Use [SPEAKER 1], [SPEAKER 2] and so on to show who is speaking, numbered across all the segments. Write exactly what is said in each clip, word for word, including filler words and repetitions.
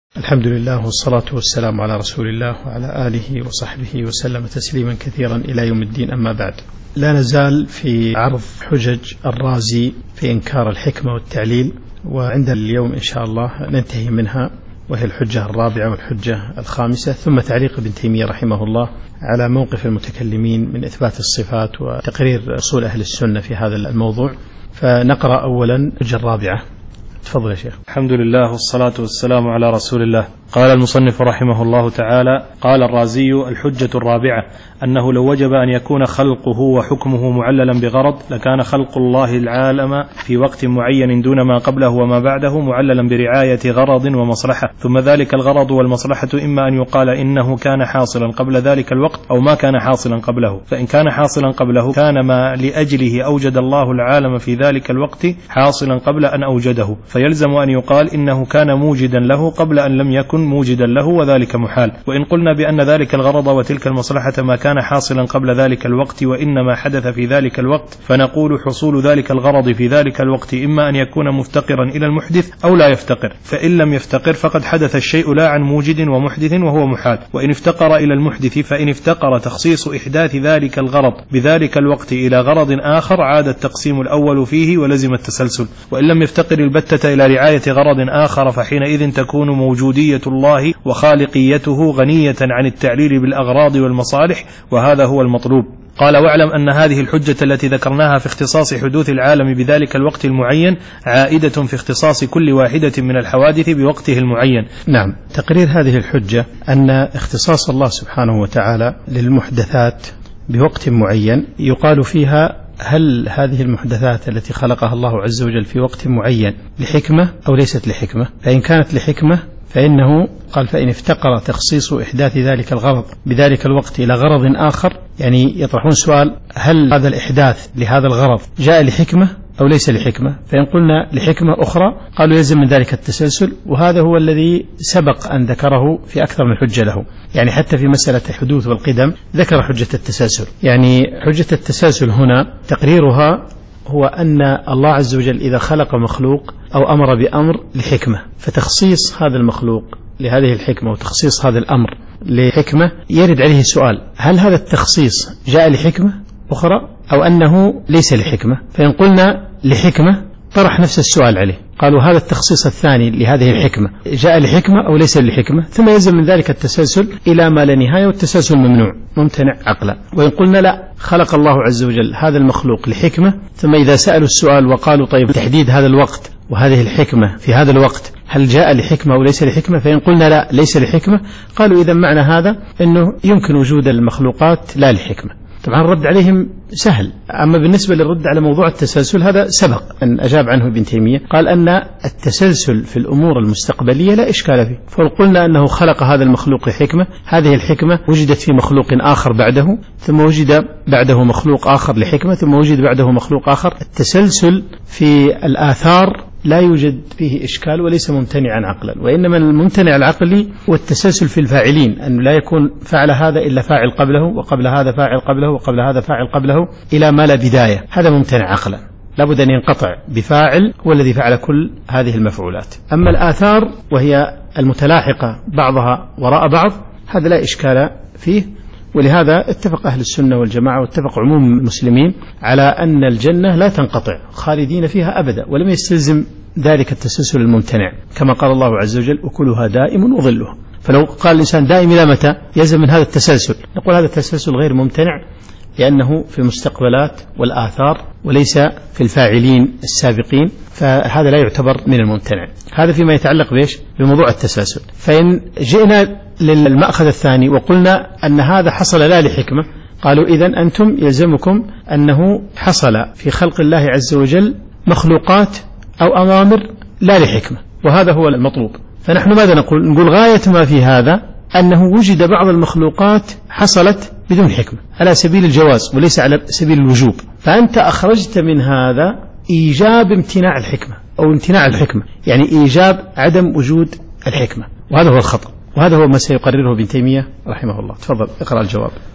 [SPEAKER 1] الحمد لله والصلاة والسلام على رسول الله وعلى آله وصحبه وسلم تسليما كثيرا إلى يوم الدين. أما بعد، لا نزال في عرض حجج الرازي في إنكار الحكمة والتعليل، وعند اليوم إن شاء الله ننتهي منها، وهي الحجة الرابعة والحجة الخامسة، ثم تعليق ابن تيمية رحمه الله على موقف المتكلمين من إثبات الصفات وتقرير أصول أهل السنة في هذا الموضوع. فنقرأ أولا الحجة الرابعة. تفضل يا شيخ.
[SPEAKER 2] الحمد لله والصلاة والسلام على رسول الله. قال المصنف رحمه الله تعالى: قال الرازي: الحجة الرابعة أنه لو وجب أن يكون خلقه وحكمه معللا بغرض لكان خلق الله العالم في وقت معين دون ما قبله وما بعده معللا برعاية غرض ومصلحة، ثم ذلك الغرض والمصلحة إما أن يقال إنه كان حاصلا قبل ذلك الوقت أو ما كان حاصلا قبله، فإن كان حاصلا قبله كان ما لأجله أوجد الله العالم في ذلك الوقت حاصلا قبل أن أوجده، فيلزم أن يقال إنه كان موجدا له قبل أن لم يكن موجدا له، وذلك محال. وإن قلنا بأن ذلك الغرض وتلك المصلحة ما كان حاصلا قبل ذلك الوقت وإنما حدث في ذلك الوقت، فنقول حصول ذلك الغرض في ذلك الوقت إما أن يكون مفتقرا إلى المحدث أو لا يفتقر، فإن لم يفتقر فقد حدث الشيء لا عن موجد ومحدث وهو محال. وإن افتقر إلى المحدث فإن افتقر تخصيص إحداث ذلك الغرض بذلك الوقت إلى غرض آخر عاد التقسيم الأول فيه ولزم التسلسل. وإن لم يفتقر البتة إلى رعاية غرض آخر فحينئذ تكون موجودية الله وخالقيته غنية عن التعليل بالأغراض والمصالح، وهذا هو المطلوب. قال: واعلم أن هذه الحجة التي ذكرناها في اختصاص حدوث العالم بذلك الوقت المعين عائدة في اختصاص كل واحدة من الحوادث بوقته المعين.
[SPEAKER 1] نعم، تقرير هذه الحجة أن اختصاص الله سبحانه وتعالى للمحدثات بوقت معين يقال فيها: هل هذه المحدثات التي خلقها الله عز وجل في وقت معين لحكمة أو ليست لحكمة؟ فإن كانت لحكمة فإنه قال: فإن افتقر تخصيص إحداث ذلك الغرض بذلك الوقت إلى غرض آخر، يعني يطرحون سؤال: هل هذا الإحداث لهذا الغرض جاء لحكمة أو ليس لحكمة؟ فإن قلنا لحكمة أخرى قالوا يلزم من ذلك التسلسل، وهذا هو الذي سبق أن ذكره في أكثر من حجة له. يعني حتى في مسألة الحدوث والقدم ذكر حجة التسلسل. يعني حجة التسلسل هنا تقريرها هو أن الله عز وجل إذا خلق مخلوق أو أمر بأمر لحكمة، فتخصيص هذا المخلوق لهذه الحكمة وتخصيص هذا الأمر لحكمة يرد عليه السؤال: هل هذا التخصيص جاء لحكمة أخرى أو أنه ليس لحكمة؟ فإن قلنا لحكمة طرح نفس السؤال عليه، قالوا هذا التخصيص الثاني لهذه الحكمة جاء لحكمة أو ليس لحكمة، ثم يلزم من ذلك التسلسل إلى ما لا نهاية، والتسلسل ممنوع ممتنع عقلا. وإن قلنا لا، خلق الله عز وجل هذا المخلوق لحكمة، ثم إذا سألوا السؤال وقالوا: طيب تحديد هذا الوقت وهذه الحكمة في هذا الوقت هل جاء لحكمة أو ليس لحكمة؟ فإن قلنا لا ليس لحكمة، قالوا إذا معنى هذا أنه يمكن وجود المخلوقات لا لحكمة. طبعا الرد عليهم سهل. أما بالنسبة للرد على موضوع التسلسل هذا سبق أن أجاب عنه ابن تيمية، قال أن التسلسل في الأمور المستقبلية لا إشكال فيه. فقلنا أنه خلق هذا المخلوق لحكمة، هذه الحكمة وجدت في مخلوق آخر بعده، ثم وجد بعده مخلوق آخر لحكمة، ثم وجد بعده مخلوق آخر. التسلسل في الآثار لا يوجد فيه إشكال وليس ممتنعا عقلا، وإنما الممتنع العقلي هو التسلسل في الفاعلين، أن لا يكون فعل هذا إلا فاعل قبله، وقبل هذا فاعل قبله، وقبل هذا فاعل قبله إلى ما لا بداية. هذا ممتنع عقلا، لابد أن ينقطع بفاعل هو الذي فعل كل هذه المفعولات. أما الآثار وهي المتلاحقة بعضها وراء بعض هذا لا إشكال فيه، ولهذا اتفق أهل السنة والجماعة واتفق عموم المسلمين على أن الجنة لا تنقطع خالدين فيها أبدا، ولم يستلزم ذلك التسلسل الممتنع، كما قال الله عز وجل: أكلها دائم وظلها. فلو قال الإنسان دائم إلى متى؟ يلزم من هذا التسلسل. نقول هذا التسلسل غير ممتنع، لأنه في المستقبلات والآثار وليس في الفاعلين السابقين، فهذا لا يعتبر من الممتنع. هذا فيما يتعلق بإيش؟ بموضوع التسلسل. فإن جئنا للمأخذ الثاني وقلنا أن هذا حصل لا لحكمة، قالوا إذن أنتم يلزمكم أنه حصل في خلق الله عز وجل مخلوقات أو أوامر لا لحكمة، وهذا هو المطلوب. فنحن ماذا نقول؟ نقول غاية ما في هذا أنه وجد بعض المخلوقات حصلت بدون حكمة على سبيل الجواز وليس على سبيل الوجوب، فأنت أخرجت من هذا إيجاب امتناع الحكمة أو امتناع الحكمة، يعني إيجاب عدم وجود الحكمة، وهذا هو الخطأ، وهذا هو ما سيقرره ابن تيمية رحمه الله. تفضل اقرأ الجواب.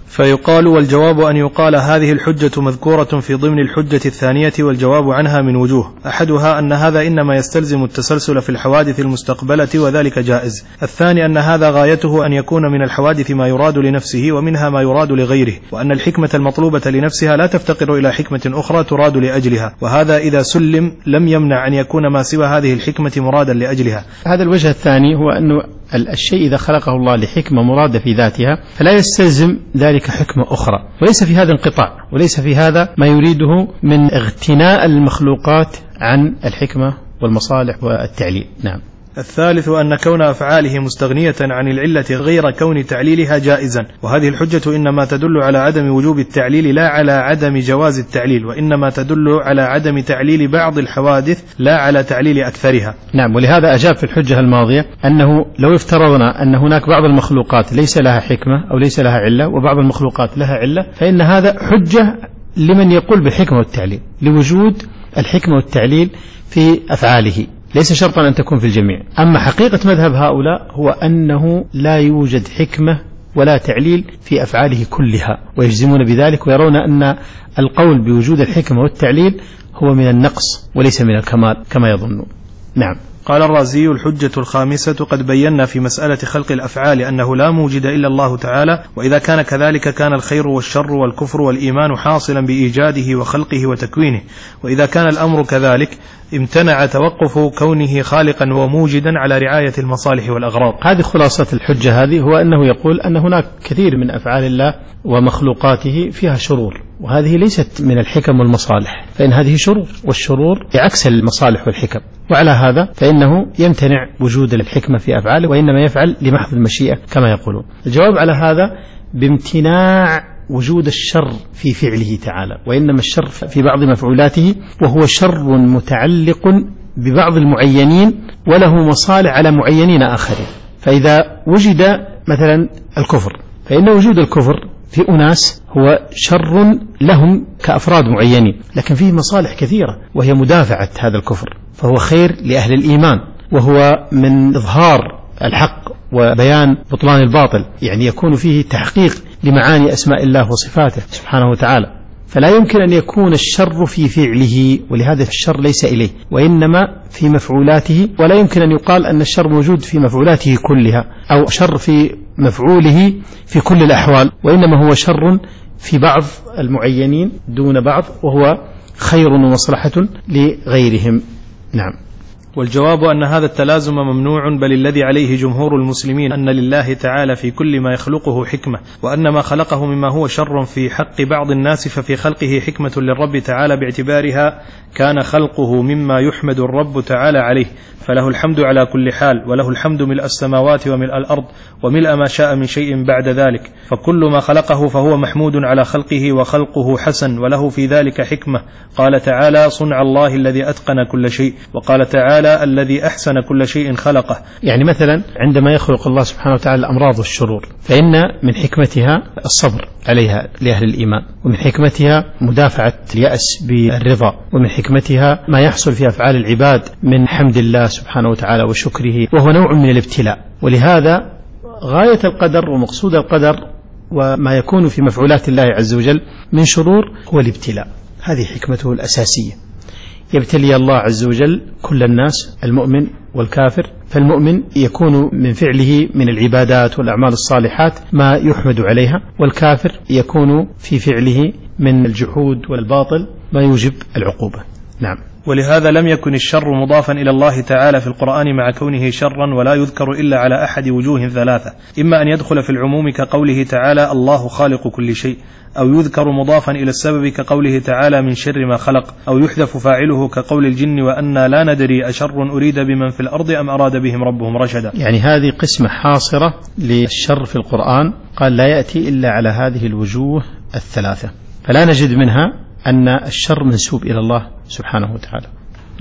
[SPEAKER 2] فيقال والجواب أن يقال هذه الحجة مذكورة في ضمن الحجة الثانية والجواب عنها من وجوه. أحدها أن هذا إنما يستلزم التسلسل في الحوادث المستقبلة وذلك جائز. الثاني أن هذا غايته أن يكون من الحوادث ما يراد لنفسه ومنها ما يراد لغيره، وأن الحكمة المطلوبة لنفسها لا تفتقر إلى حكمة أخرى تراد لأجلها، وهذا إذا سلم لم يمنع أن يكون ما سوى هذه الحكمة مرادا لأجلها.
[SPEAKER 1] هذا الوجه الثاني هو أنه الشيء إذا خلقه الله لحكمة مرادة في ذاتها فلا يستلزم ذلك حكمة أخرى، وليس في هذا انقطاع، وليس في هذا ما يريده من اغتناء المخلوقات عن الحكمة والمصالح والتعليل. نعم.
[SPEAKER 2] الثالث أن كون أفعاله مستغنية عن العلة غير كون تعليلها جائزا، وهذه الحجة إنما تدل على عدم وجوب التعليل لا على عدم جواز التعليل، وإنما تدل على عدم تعليل بعض الحوادث لا على تعليل أكثرها.
[SPEAKER 1] نعم. ولهذا أجاب في الحجة الماضية أنه لو افترضنا أن هناك بعض المخلوقات ليس لها حكمة أو ليس لها علة وبعض المخلوقات لها علة، فإن هذا حجة لمن يقول بالحكمة والتعليل، لوجود الحكمة والتعليل في أفعاله، ليس شرطا أن تكون في الجميع. أما حقيقة مذهب هؤلاء هو أنه لا يوجد حكمة ولا تعليل في أفعاله كلها، ويجزمون بذلك ويرون أن القول بوجود الحكمة والتعليل هو من النقص وليس من الكمال كما يظنون. نعم.
[SPEAKER 2] قال الرازي الحجة الخامسة قد بينا في مسألة خلق الأفعال أنه لا موجد إلا الله تعالى، وإذا كان كذلك كان الخير والشر والكفر والإيمان حاصلا بإيجاده وخلقه وتكوينه، وإذا كان الأمر كذلك امتنع توقف كونه خالقا وموجدا على رعاية المصالح والأغراض.
[SPEAKER 1] هذه خلاصة الحجة هذه، هو أنه يقول أن هناك كثير من أفعال الله ومخلوقاته فيها شرور، وهذه ليست من الحكم والمصالح، فإن هذه شرور، والشرور بعكس المصالح والحكم، وعلى هذا فإنه يمتنع وجود الحكمة في أفعاله وإنما يفعل لمحض المشيئة كما يقولون. الجواب على هذا بامتناع وجود الشر في فعله تعالى، وإنما الشر في بعض مفعولاته، وهو شر متعلق ببعض المعينين وله مصالح على معينين آخرين. فإذا وجد مثلا الكفر، فإن وجود الكفر في أناس هو شر لهم كأفراد معينين، لكن فيه مصالح كثيرة وهي مدافعة هذا الكفر، فهو خير لأهل الإيمان، وهو من إظهار الحق وبيان بطلان الباطل، يعني يكون فيه تحقيق لمعاني أسماء الله وصفاته سبحانه وتعالى. فلا يمكن أن يكون الشر في فعله، ولهذا الشر ليس إليه وإنما في مفعولاته، ولا يمكن أن يقال أن الشر موجود في مفعولاته كلها أو شر في مفعوله في كل الأحوال، وإنما هو شر في بعض المعينين دون بعض، وهو خير ومصلحة لغيرهم. نعم.
[SPEAKER 2] والجواب أن هذا التلازم ممنوع، بل الذي عليه جمهور المسلمين أن لله تعالى في كل ما يخلقه حكمة، وأن ما خلقه مما هو شر في حق بعض الناس ففي خلقه حكمة للرب تعالى باعتبارها كان خلقه مما يحمد الرب تعالى عليه، فله الحمد على كل حال، وله الحمد ملء السماوات وملء الأرض وملء ما شاء من شيء بعد ذلك، فكل ما خلقه فهو محمود على خلقه وخلقه حسن وله في ذلك حكمة. قال تعالى صنع الله الذي أتقن كل شيء، وقال تعالى الذي أحسن كل شيء خلقه.
[SPEAKER 1] يعني مثلا عندما يخلق الله سبحانه وتعالى الأمراض والشرور، فإن من حكمتها الصبر عليها لأهل الإيمان، ومن حكمتها مدافعة اليأس بالرضا، ومن حكمتها ما يحصل في أفعال العباد من حمد الله سبحانه وتعالى وشكره، وهو نوع من الابتلاء. ولهذا غاية القدر ومقصود القدر وما يكون في مفعولات الله عز وجل من شرور هو الابتلاء، هذه حكمته الأساسية. يبتلي الله عز وجل كل الناس، المؤمن والكافر، فالمؤمن يكون من فعله من العبادات والأعمال الصالحات ما يحمد عليها، والكافر يكون في فعله من الجحود والباطل ما يوجب العقوبة. نعم.
[SPEAKER 2] ولهذا لم يكن الشر مضافا إلى الله تعالى في القرآن مع كونه شرا، ولا يذكر إلا على أحد وجوه ثلاثة: إما أن يدخل في العموم كقوله تعالى الله خالق كل شيء، أو يذكر مضافا إلى السبب كقوله تعالى من شر ما خلق، أو يحذف فاعله كقول الجن وأنا لا ندري أشر أريد بمن في الأرض أم أراد بهم ربهم رشدا.
[SPEAKER 1] يعني هذه قسمة حاصرة للشر في القرآن، قال لا يأتي إلا على هذه الوجوه الثلاثة، فلا نجد منها أن الشر منسوب إلى الله سبحانه وتعالى. نعم.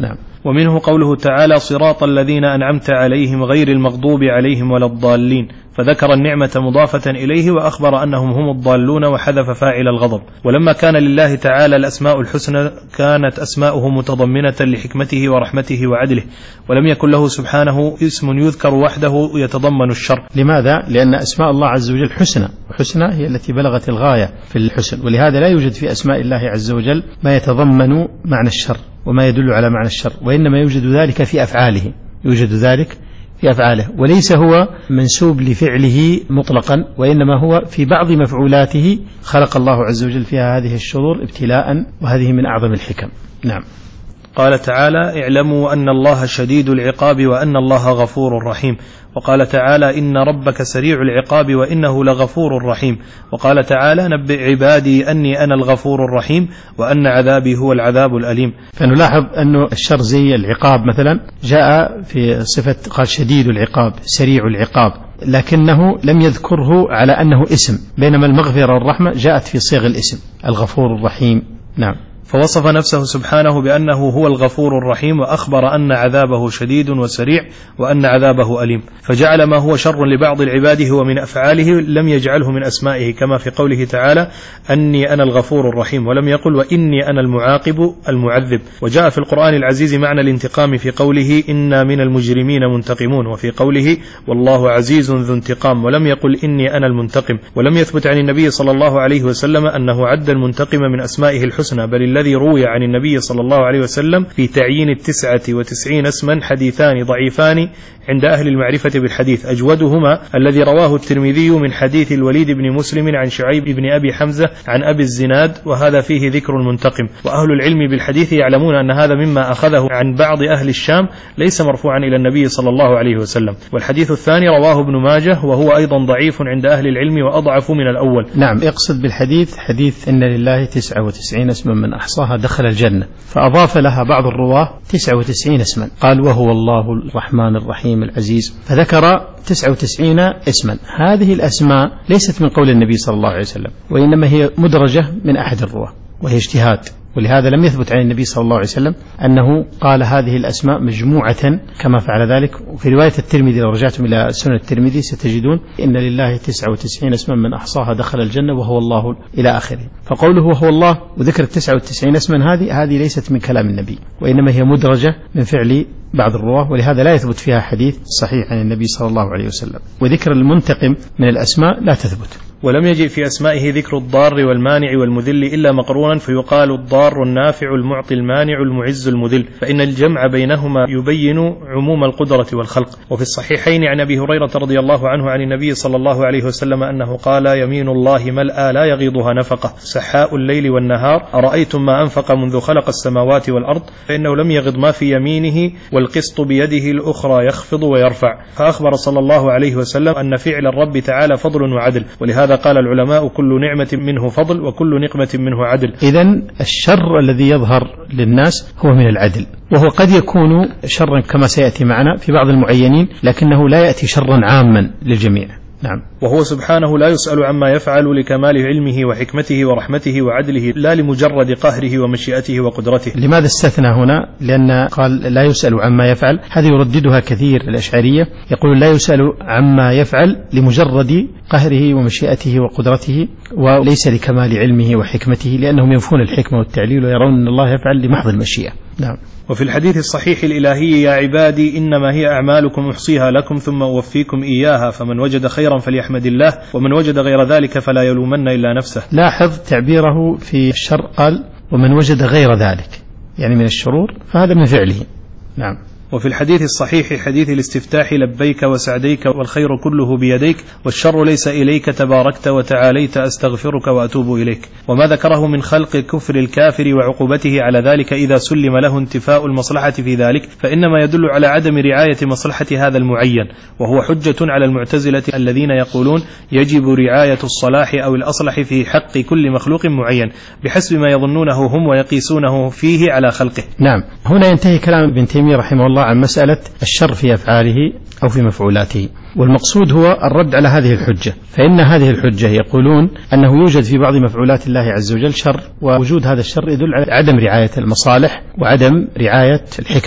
[SPEAKER 2] ومنه قوله تعالى صراط الذين أنعمت عليهم غير المغضوب عليهم ولا الضالين، فذكر النعمة مضافة إليه وأخبر أنهم هم الضالون وحذف فاعل الغضب. ولما كان لله تعالى الأسماء الحسنى كانت أسماؤه متضمنة لحكمته ورحمته وعدله، ولم يكن له سبحانه اسم يذكر وحده يتضمن الشر.
[SPEAKER 1] لماذا؟ لأن أسماء الله عز وجل حسنى، وحسنى هي التي بلغت الغاية في الحسن، ولهذا لا يوجد في أسماء الله عز وجل ما يتضمن معنى الشر وما يدل على معنى الشر، وإنما يوجد ذلك في أفعاله، يوجد ذلك في أفعاله، وليس هو منسوب لفعله مطلقا، وإنما هو في بعض مفعولاته خلق الله عز وجل فيها هذه الشرور ابتلاء، وهذه من أعظم الحكم. نعم.
[SPEAKER 2] قال تعالى اعلموا أن الله شديد العقاب وأن الله غفور رحيم. وقال تعالى إن ربك سريع العقاب وإنه لغفور رحيم. وقال تعالى نبئ عبادي أني أنا الغفور الرحيم وأن عذابي هو العذاب الأليم.
[SPEAKER 1] فنلاحظ أن الشر زي العقاب مثلا جاء في صفة قال شديد العقاب سريع العقاب، لكنه لم يذكره على أنه اسم، بينما المغفرة والرحمة جاءت في صيغ الاسم الغفور الرحيم. نعم.
[SPEAKER 2] فوصف نفسه سبحانه بأنه هو الغفور الرحيم، وأخبر أن عذابه شديد وسريع وأن عذابه أليم، فجعل ما هو شر لبعض العباد هو من أفعاله لم يجعله من أسمائه، كما في قوله تعالى أني أنا الغفور الرحيم، ولم يقل وإني أنا المعاقب المعذب. وجاء في القرآن العزيز معنى الانتقام في قوله إنا من المجرمين منتقمون، وفي قوله والله عزيز ذو انتقام، ولم يقل إني أنا المنتقم. ولم يثبت عن النبي صلى الله عليه وسلم أنه عد المنتقم من أسمائه الحسنى، بل الذي روي عن النبي صلى الله عليه وسلم في تعيين التسعة وتسعين اسما حديثان ضعيفان عند أهل المعرفة بالحديث، أجودهما الذي رواه الترمذي من حديث الوليد بن مسلم عن شعيب بن أبي حمزة عن أبي الزناد، وهذا فيه ذكر المنتقم. وأهل العلم بالحديث يعلمون أن هذا مما أخذه عن بعض أهل الشام ليس مرفوعا إلى النبي صلى الله عليه وسلم. والحديث الثاني رواه ابن ماجه وهو أيضا ضعيف عند أهل العلم وأضعف من الأول.
[SPEAKER 1] نعم، يقصد بالحديث حديث إن لله تسعة وتسعين اسما من أحصاها دخل الجنة، فأضاف لها بعض الرواه تسعة وتسعين اسما، قال وهو الله الرحمن الرحيم العزيز، فذكر تسعة وتسعين اسما. هذه الأسماء ليست من قول النبي صلى الله عليه وسلم، وإنما هي مدرجة من أحد الرواه وهي اجتهاد، ولهذا لم يثبت عن النبي صلى الله عليه وسلم أنه قال هذه الأسماء مجموعة كما فعل ذلك. وفي رواية الترمذي لو رجعتم إلى سنن الترمذي ستجدون إن لله تسعة وتسعين اسما من أحصاها دخل الجنة وهو الله إلى آخره. فقوله وهو الله وذكر التسعة وتسعين اسما هذه هذه ليست من كلام النبي، وإنما هي مدرجة من فعل بعض الرواه، ولهذا لا يثبت فيها حديث صحيح عن النبي صلى الله عليه وسلم. وذكر المنتقم من الأسماء لا تثبت.
[SPEAKER 2] ولم يجئ في أسمائه ذكر الضار والمانع والمذل إلا مقرونا، فيقال الضار النافع المعطي المانع المعز المذل، فإن الجمع بينهما يبين عموم القدرة والخلق. وفي الصحيحين عن أبي هريرة رضي الله عنه عن النبي صلى الله عليه وسلم أنه قال يمين الله ملأى لا يغيضها نفقة سحاء الليل والنهار، أرأيتم ما أنفق منذ خلق السماوات والأرض، فإنه لم يغض ما في يمينه والقسط بيده الأخرى يخفض ويرفع. فأخبر صلى الله عليه وسلم أن فعل الرب تعالى فضل وعدل، ولهذا قال العلماء كل نعمة منه فضل وكل نقمة منه عدل.
[SPEAKER 1] إذن الشر الذي يظهر للناس هو من العدل، وهو قد يكون شرا كما سيأتي معنا في بعض المعينين، لكنه لا يأتي شرا عاما للجميع. نعم.
[SPEAKER 2] وهو سبحانه لا يسأل عما يفعل لكمال علمه وحكمته ورحمته وعدله، لا لمجرد قهره ومشيئته وقدرته.
[SPEAKER 1] لماذا استثنى هنا؟ لأن قال لا يسأل عما يفعل، هذه يرددها كثير الأشعرية، يقول لا يسأل عما يفعل لمجرد قهره ومشيئته وقدرته وليس لكمال علمه وحكمته، لأنهم ينفون الحكمة والتعليل ويرون أن الله يفعل لمحض المشيئة. نعم.
[SPEAKER 2] وفي الحديث الصحيح الإلهي يا عبادي إنما هي أعمالكم أحصيها لكم ثم أوفيكم إياها، فمن وجد خيرا فليحمد الله ومن وجد غير ذلك فلا يلومن إلا نفسه.
[SPEAKER 1] لاحظ تعبيره في الشر قال ومن وجد غير ذلك، يعني من الشرور، فهذا من فعله. نعم.
[SPEAKER 2] وفي الحديث الصحيح حديث الاستفتاح لبيك وسعديك والخير كله بيديك والشر ليس إليك تباركت وتعاليت أستغفرك وأتوب إليك. وما ذكره من خلق كفر الكافر وعقوبته على ذلك إذا سلم له انتفاء المصلحة في ذلك فإنما يدل على عدم رعاية مصلحة هذا المعين، وهو حجة على المعتزلة الذين يقولون يجب رعاية الصلاح أو الأصلح في حق كل مخلوق معين بحسب ما يظنونه هم ويقيسونه فيه على خلقه.
[SPEAKER 1] نعم. هنا ينتهي كلام ابن تيمية رحمه الله عن مسألة الشر في أفعاله أو في مفعولاته، والمقصود هو الرد على هذه الحجة. فإن هذه الحجة يقولون أنه يوجد في بعض مفعولات الله عز وجل شر، ووجود هذا الشر يدل على عدم رعاية المصالح وعدم رعاية الحكمة،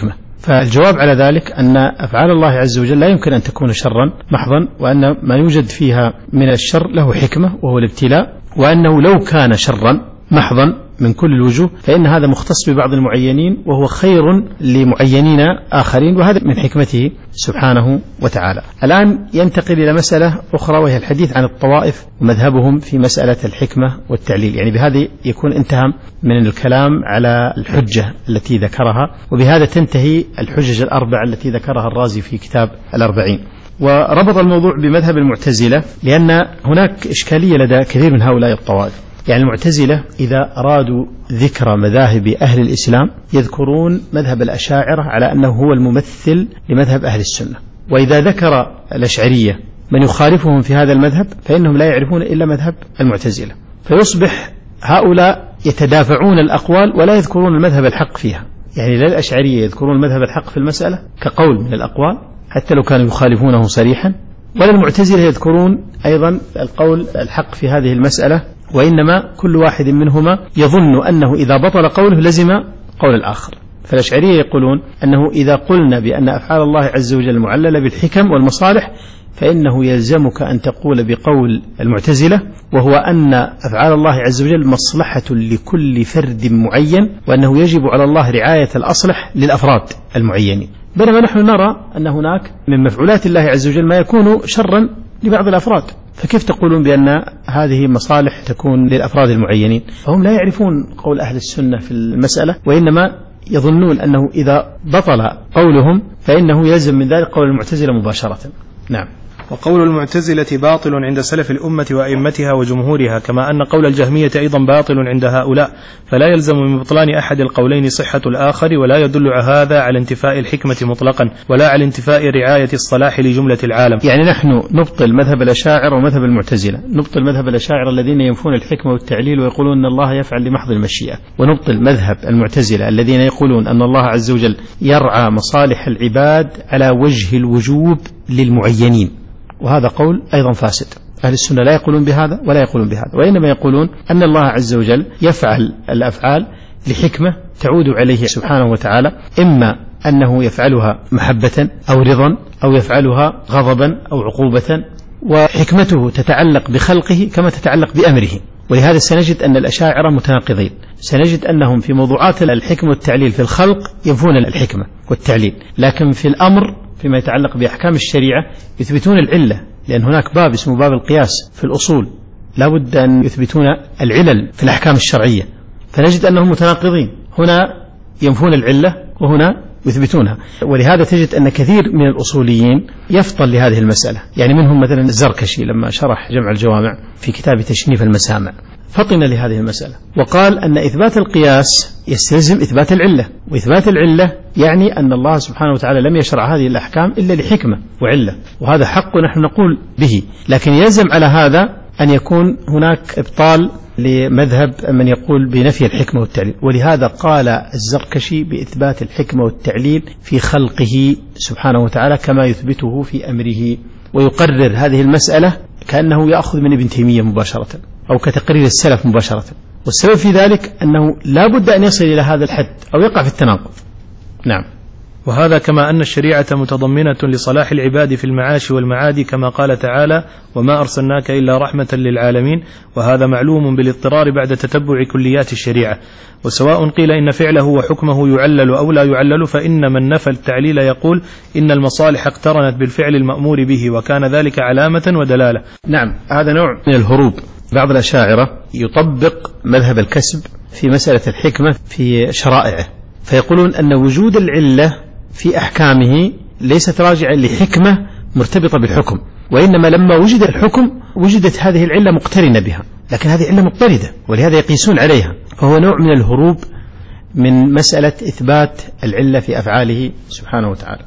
[SPEAKER 1] فالجواب على ذلك أن أفعال الله عز وجل لا يمكن أن تكون شرا محضا، وأن ما يوجد فيها من الشر له حكمة وهو الابتلاء، وأنه لو كان شرا محضا من كل الوجوه فإن هذا مختص ببعض المعينين وهو خير لمعينين آخرين، وهذا من حكمته سبحانه وتعالى. الآن ينتقل إلى مسألة أخرى وهي الحديث عن الطوائف ومذهبهم في مسألة الحكمة والتعليل. يعني بهذه يكون انتهى من الكلام على الحجة التي ذكرها، وبهذا تنتهي الحجج الأربع التي ذكرها الرازي في كتاب الأربعين. وربط الموضوع بمذهب المعتزلة لأن هناك إشكالية لدى كثير من هؤلاء الطوائف. يعني المعتزلة إذا أرادوا ذكر مذاهب أهل الإسلام يذكرون مذهب الأشاعرة على أنه هو الممثل لمذهب أهل السنة، وإذا ذكر الأشعرية من يخالفهم في هذا المذهب فإنهم لا يعرفون إلا مذهب المعتزلة، فيصبح هؤلاء يتدافعون الأقوال ولا يذكرون المذهب الحق فيها. يعني لا الأشعرية يذكرون المذهب الحق في المسألة كقول من الأقوال حتى لو كانوا يخالفونه صريحا، ولا المعتزلة يذكرون أيضا القول الحق في هذه المسألة، وإنما كل واحد منهما يظن أنه إذا بطل قوله لزم قول الآخر. فالأشعرية يقولون أنه إذا قلنا بأن أفعال الله عز وجل معللة بالحكم والمصالح فإنه يلزمك أن تقول بقول المعتزلة، وهو أن أفعال الله عز وجل مصلحة لكل فرد معين، وأنه يجب على الله رعاية الأصلح للأفراد المعينين، بينما نحن نرى أن هناك من مفعولات الله عز وجل ما يكون شرا لبعض الأفراد. فكيف تقولون بأن هذه مصالح تكون للأفراد المعينين؟ فهم لا يعرفون قول أهل السنة في المسألة، وإنما يظنون أنه إذا بطل قولهم فإنه يلزم من ذلك قول المعتزلة مباشرة. نعم.
[SPEAKER 2] وقول المعتزلة باطل عند سلف الأمة وأئمتها وجمهورها، كما أن قول الجهمية أيضا باطل عند هؤلاء، فلا يلزم من بطلان أحد القولين صحة الآخر، ولا يدل هذا على انتفاء الحكمة مطلقا ولا على انتفاء رعاية الصلاح لجملة العالم.
[SPEAKER 1] يعني نحن نبطل مذهب الأشاعرة ومذهب المعتزلة، نبطل مذهب الأشاعرة الذين ينفون الحكمة والتعليل ويقولون أن الله يفعل لمحض المشيئة، ونبطل مذهب المعتزلة الذين يقولون أن الله عز وجل يرعى مصالح العباد على وجه الوجوب للمعينين، وهذا قول أيضا فاسد. أهل السنة لا يقولون بهذا ولا يقولون بهذا، وإنما يقولون أن الله عز وجل يفعل الأفعال لحكمة تعود عليه سبحانه وتعالى، إما أنه يفعلها محبة أو رضا، أو يفعلها غضبا أو عقوبة، وحكمته تتعلق بخلقه كما تتعلق بأمره. ولهذا سنجد أن الأشاعرة متناقضين، سنجد أنهم في موضوعات الحكمة والتعليل في الخلق ينفون الحكمة والتعليل، لكن في الأمر فيما يتعلق بأحكام الشريعة يثبتون العلة، لأن هناك باب اسمه باب القياس في الأصول لا بد أن يثبتون العلل في الأحكام الشرعية، فنجد أنهم متناقضين، هنا ينفون العلة وهنا يثبتونها. ولهذا تجد أن كثير من الأصوليين يفطن لهذه المسألة، يعني منهم مثلا الزركشي لما شرح جمع الجوامع في كتاب تشنيف المسامع فطن لهذه المسألة وقال أن إثبات القياس يستلزم إثبات العلة، وإثبات العلة يعني أن الله سبحانه وتعالى لم يشرع هذه الأحكام إلا لحكمة وعلة، وهذا حق نحن نقول به، لكن يلزم على هذا أن يكون هناك إبطال لمذهب من يقول بنفي الحكمة والتعليل. ولهذا قال الزركشي بإثبات الحكمة والتعليل في خلقه سبحانه وتعالى كما يثبته في أمره، ويقرر هذه المسألة كأنه يأخذ من ابن تيمية مباشرة أو كتقرير السلف مباشرة. والسبب في ذلك أنه لا بد أن يصل إلى هذا الحد أو يقع في التناقض. نعم.
[SPEAKER 2] وهذا كما أن الشريعة متضمنة لصلاح العباد في المعاش والمعاد، كما قال تعالى: وما أرسلناك إلا رحمة للعالمين، وهذا معلوم بالاضطرار بعد تتبع كليات الشريعة. وسواء قيل إن فعله وحكمه يعلل أو لا يعلل، فإن من نفى التعليل يقول إن المصالح اقترنت بالفعل المأمور به، وكان ذلك علامة ودلالة.
[SPEAKER 1] نعم، هذا نوع من الهروب. بعض الأشاعرة يطبق مذهب الكسب في مسألة الحكمة في شرائعه، فيقولون أن وجود العلة في أحكامه ليست راجعة لحكمة مرتبطة بالحكم، وإنما لما وجد الحكم وجدت هذه العلة مقترنة بها، لكن هذه علة مضطردة ولهذا يقيسون عليها. فهو نوع من الهروب من مسألة إثبات العلة في أفعاله سبحانه وتعالى.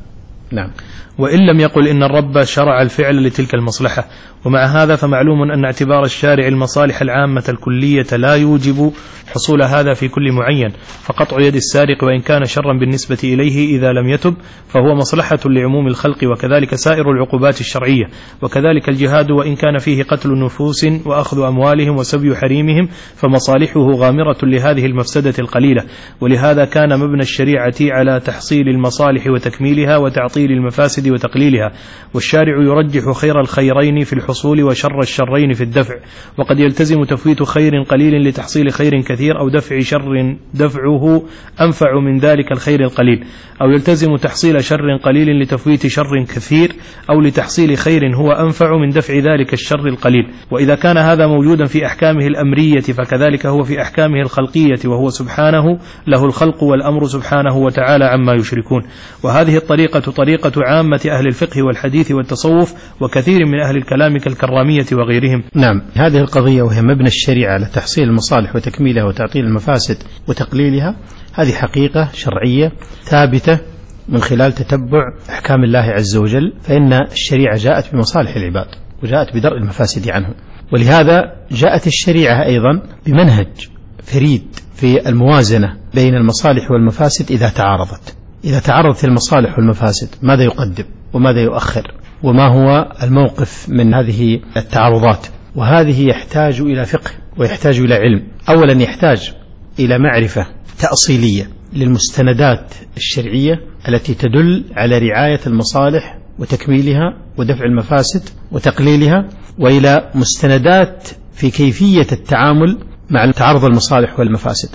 [SPEAKER 1] نعم.
[SPEAKER 2] وإن لم يقل إن الرب شرع الفعل لتلك المصلحة. ومع هذا فمعلوم أن اعتبار الشارع المصالح العامة الكلية لا يوجب حصول هذا في كل معين، فقطع يد السارق وإن كان شرا بالنسبة إليه إذا لم يتب فهو مصلحة لعموم الخلق، وكذلك سائر العقوبات الشرعية، وكذلك الجهاد وإن كان فيه قتل نفوس وأخذ أموالهم وسبي حريمهم فمصالحه غامرة لهذه المفسدة القليلة. ولهذا كان مبنى الشريعة على تحصيل المصالح وتكميلها وتعطيل المفاسد وتقليلها، والشارع يرجح خير الخيرين في الحصول وشر الشرين في الدفع، وقد يلتزم تفويت خير قليل لتحصيل خير كثير، أو دفع شر دفعه أنفع من ذلك الخير القليل، أو يلتزم تحصيل شر قليل لتفويت شر كثير، أو لتحصيل خير هو أنفع من دفع ذلك الشر القليل. وإذا كان هذا موجودا في أحكامه الأمرية فكذلك هو في أحكامه الخلقية، وهو سبحانه له الخلق والأمر سبحانه وتعالى عما يشركون. وهذه الطريقة طريقة عامة أهل الفقه والحديث والتصوف وكثير من أهل الكلام كالكرامية وغيرهم.
[SPEAKER 1] نعم. هذه القضية وهي مبنى الشريعة على تحصيل المصالح وتكميلها وتعطيل المفاسد وتقليلها، هذه حقيقة شرعية ثابتة من خلال تتبع أحكام الله عز وجل، فإن الشريعة جاءت بمصالح العباد وجاءت بدرء المفاسد عنهم. ولهذا جاءت الشريعة أيضا بمنهج فريد في الموازنة بين المصالح والمفاسد إذا تعارضت. إذا تعارضت المصالح والمفاسد ماذا يقدم وماذا يؤخر، وما هو الموقف من هذه التعارضات؟ وهذه يحتاج إلى فقه ويحتاج إلى علم. أولا يحتاج إلى معرفة تأصيلية للمستندات الشرعية التي تدل على رعاية المصالح وتكميلها ودفع المفاسد وتقليلها، وإلى مستندات في كيفية التعامل مع تعارض المصالح والمفاسد.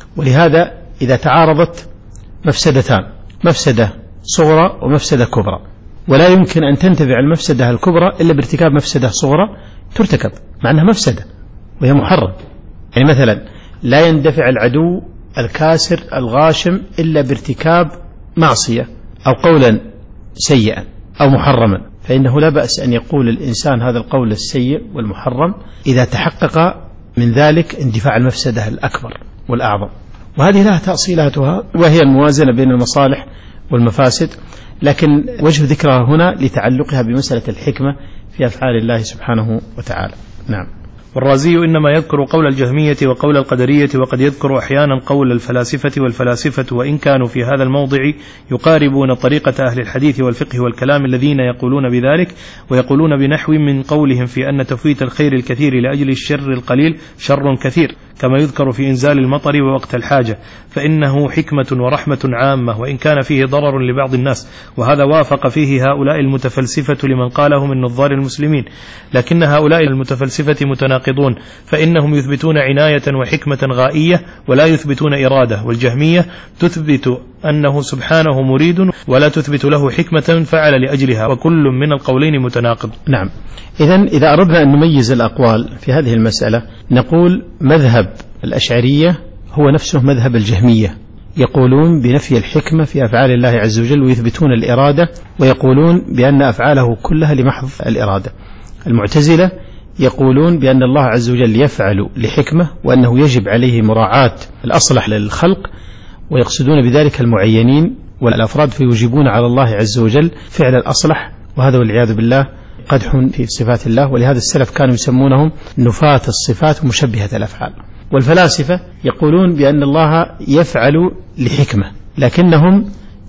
[SPEAKER 1] ولهذا إذا تعارضت مفسدتان، مفسدة صغرى ومفسدة كبرى، ولا يمكن أن تنتفع المفسدة الكبرى إلا بارتكاب مفسدة صغرى ترتكب مع أنها مفسدة وهي محرم. يعني مثلا لا يندفع العدو الكاسر الغاشم إلا بارتكاب معصية أو قولا سيئا أو محرما، فإنه لا بأس أن يقول الإنسان هذا القول السيء والمحرم إذا تحقق من ذلك اندفاع المفسدة الأكبر والأعظم. وهذه لها تأصيلاتها وهي الموازنة بين المصالح والمفاسد، لكن وجه ذكرها هنا لتعلقها بمسألة الحكمة في أفعال الله سبحانه وتعالى. نعم.
[SPEAKER 2] والرازي إنما يذكر قول الجهمية وقول القدرية، وقد يذكر أحيانا قول الفلاسفة، والفلاسفة وإن كانوا في هذا الموضع يقاربون طريقة أهل الحديث والفقه والكلام الذين يقولون بذلك، ويقولون بنحو من قولهم في أن تفويت الخير الكثير لأجل الشر القليل شر كثير، كما يذكر في إنزال المطر ووقت الحاجة، فإنه حكمة ورحمة عامة وإن كان فيه ضرر لبعض الناس. وهذا وافق فيه هؤلاء المتفلسفة لمن قاله من نظار المسلمين، لكن هؤلاء المتفلسفة متناقضون، فإنهم يثبتون عناية وحكمة غائية ولا يثبتون إرادة، والجهمية تثبت أنه سبحانه مريد ولا تثبت له حكمة فعل لأجلها، وكل من القولين متناقض.
[SPEAKER 1] نعم. إذن إذا أردنا أن نميز الأقوال في هذه المسألة نقول مذهب الأشعرية هو نفسه مذهب الجهمية، يقولون بنفي الحكمة في أفعال الله عز وجل ويثبتون الإرادة، ويقولون بأن أفعاله كلها لمحض الإرادة. المعتزلة يقولون بأن الله عز وجل يفعل لحكمة وأنه يجب عليه مراعاة الأصلح للخلق، ويقصدون بذلك المعينين والأفراد، فيوجبون على الله عز وجل فعل الأصلح، وهذا والعياذ بالله قدح في صفات الله. ولهذا السلف كانوا يسمونهم نفاة الصفات ومشبهة الأفعال. والفلاسفة يقولون بأن الله يفعل لحكمة، لكنهم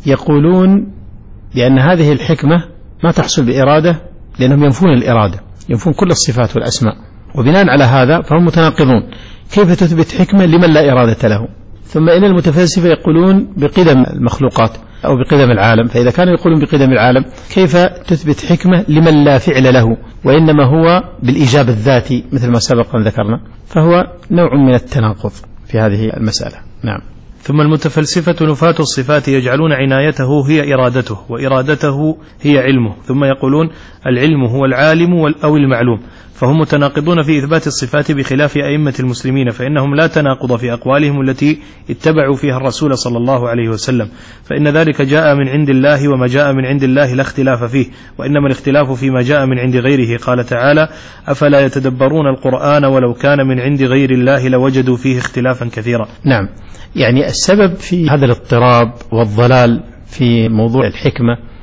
[SPEAKER 1] يقولون بأن هذه الحكمة ما تحصل بإرادة، لأنهم ينفون الإرادة، ينفون كل الصفات والأسماء، وبناء على هذا فهم متناقضون. كيف تثبت حكمة لمن لا إرادة له؟ ثم إن المتفلسفة يقولون بقدم المخلوقات أو بقدم العالم، فإذا كانوا يقولون بقدم العالم كيف تثبت حكمة لمن لا فعل له وإنما هو بالإيجاب الذاتي مثل ما سبق أن ذكرنا؟ فهو نوع من التناقض في هذه المسألة. نعم.
[SPEAKER 2] ثم المتفلسفة نفاة الصفات يجعلون عنايته هي إرادته، وإرادته هي علمه، ثم يقولون العلم هو العالم أو المعلوم، فهم متناقضون في إثبات الصفات بخلاف أئمة المسلمين، فإنهم لا تناقض في أقوالهم التي اتبعوا فيها الرسول صلى الله عليه وسلم، فإن ذلك جاء من عند الله، وما جاء من عند الله لا اختلاف فيه، وإنما الاختلاف فيما جاء من عند غيره. قال تعالى: أفلا يتدبرون القرآن ولو كان من عند غير الله لوجدوا فيه اختلافا كثيرا.
[SPEAKER 1] نعم. يعني السبب في هذا الاضطراب والضلال في موضوع الحكمة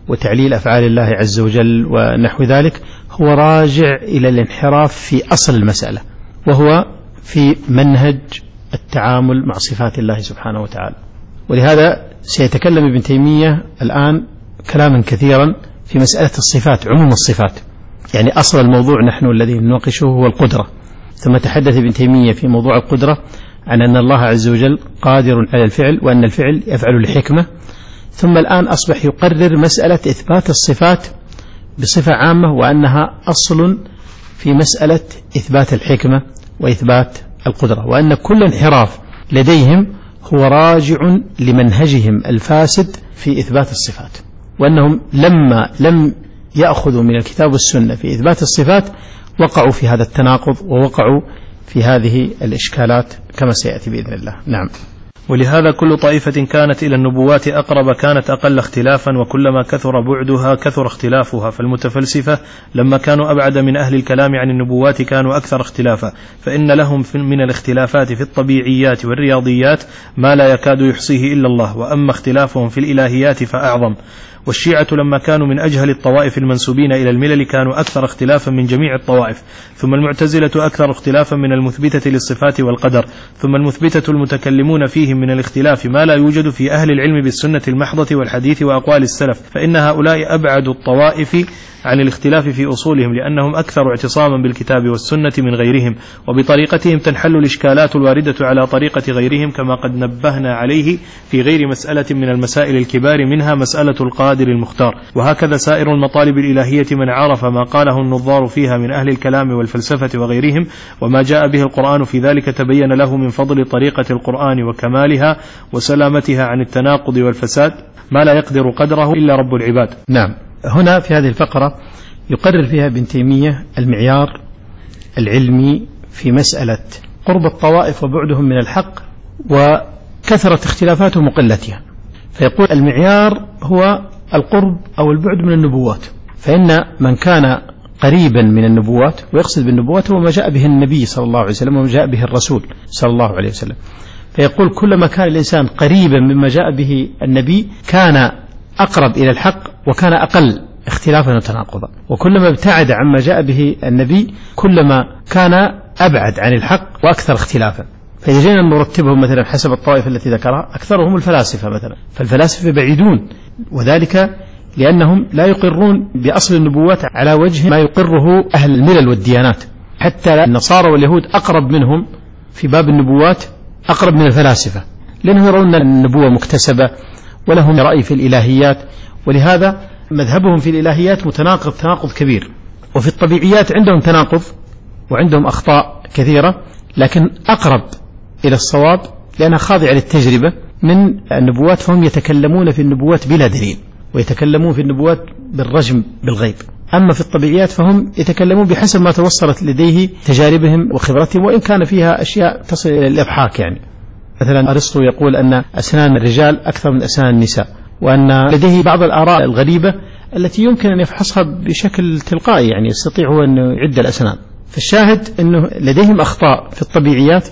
[SPEAKER 1] وتعليل أفعال الله عز وجل ونحو ذلك هو راجع إلى الانحراف في أصل المسألة، وهو في منهج التعامل مع صفات الله سبحانه وتعالى. ولهذا سيتكلم ابن تيمية الآن كلاما كثيرا في مسألة الصفات، عموم الصفات، يعني أصل الموضوع نحن الذي نناقشه هو القدرة. ثم تحدث ابن تيمية في موضوع القدرة عن أن الله عز وجل قادر على الفعل وأن الفعل يفعل لحكمة، ثم الآن أصبح يقرر مسألة إثبات الصفات بصفة عامة، وأنها أصل في مسألة إثبات الحكمة وإثبات القدرة، وأن كل انحراف لديهم هو راجع لمنهجهم الفاسد في إثبات الصفات، وأنهم لما لم يأخذوا من الكتاب والسنة في إثبات الصفات وقعوا في هذا التناقض ووقعوا في هذه الإشكالات كما سيأتي بإذن الله. نعم.
[SPEAKER 2] ولهذا كل طائفة كانت إلى النبوات أقرب كانت أقل اختلافا، وكلما كثر بعدها كثر اختلافها. فالمتفلسفة لما كانوا أبعد من أهل الكلام عن النبوات كانوا أكثر اختلافا، فإن لهم من الاختلافات في الطبيعيات والرياضيات ما لا يكاد يحصيه إلا الله، وأما اختلافهم في الإلهيات فأعظم. والشيعة لما كانوا من أجهل الطوائف المنسوبين إلى الملل كانوا أكثر اختلافا من جميع الطوائف. ثم المعتزلة أكثر اختلافا من المثبتة للصفات والقدر. ثم المثبتة المتكلمون فيهم من الاختلاف ما لا يوجد في أهل العلم بالسنة المحضة والحديث وأقوال السلف، فإن هؤلاء أبعد الطوائف عن الاختلاف في أصولهم، لأنهم أكثر اعتصاما بالكتاب والسنة من غيرهم، وبطريقتهم تنحل الإشكالات الواردة على طريقة غيرهم، كما قد نبهنا عليه في غير مسألة من المسائل الكبار، منها مسألة القادر المختار. وهكذا سائر المطالب الإلهية من عرف ما قاله النظار فيها من أهل الكلام والفلسفة وغيرهم وما جاء به القرآن في ذلك تبين له من فضل طريقة القرآن وكمالها وسلامتها عن التناقض والفساد ما لا يقدر قدره إلا رب العباد.
[SPEAKER 1] نعم. هنا في هذه الفقرة يقرر فيها ابن تيمية المعيار العلمي في مسألة قرب الطوائف وبعدهم من الحق وكثرة اختلافاتهم وقلتها. فيقول المعيار هو القرب أو البعد من النبوات، فإن من كان قريبا من النبوات، ويقصد بالنبوات هو ما جاء به النبي صلى الله عليه وسلم وما جاء به الرسول صلى الله عليه وسلم. فيقول كلما كان الإنسان قريبا مما جاء به النبي كان أقرب إلى الحق وكان أقل اختلافا وتناقضا، وكلما ابتعد عما جاء به النبي كلما كان أبعد عن الحق وأكثر اختلافا. فإذا جينا نرتبهم مثلا حسب الطائفة التي ذكرها أكثرهم الفلاسفة مثلا، فالفلاسفة بعيدون، وذلك لأنهم لا يقرون بأصل النبوات على وجه ما يقره أهل الملل والديانات. حتى النصارى واليهود أقرب منهم في باب النبوات أقرب من الفلاسفة، لأنهم يرون النبوة مكتسبة ولهم رأي في الإلهيات، ولهذا مذهبهم في الإلهيات متناقض تناقض كبير. وفي الطبيعيات عندهم تناقض وعندهم أخطاء كثيرة، لكن أقرب إلى الصواب لأنها خاضعة للتجربة من النبوات، فهم يتكلمون في النبوات بلا دليل ويتكلمون في النبوات بالرجم بالغيب. أما في الطبيعيات فهم يتكلمون بحسب ما توصلت لديه تجاربهم وخبرتهم، وإن كان فيها أشياء تصل إلى الإضحاك. يعني مثلا أرسطو يقول أن أسنان الرجال أكثر من أسنان النساء، وأن لديه بعض الآراء الغريبة التي يمكن أن يفحصها بشكل تلقائي، يعني يستطيع هو أن يعد الأسنان. فالشاهد أنه لديهم أخطاء في الطبيعيات،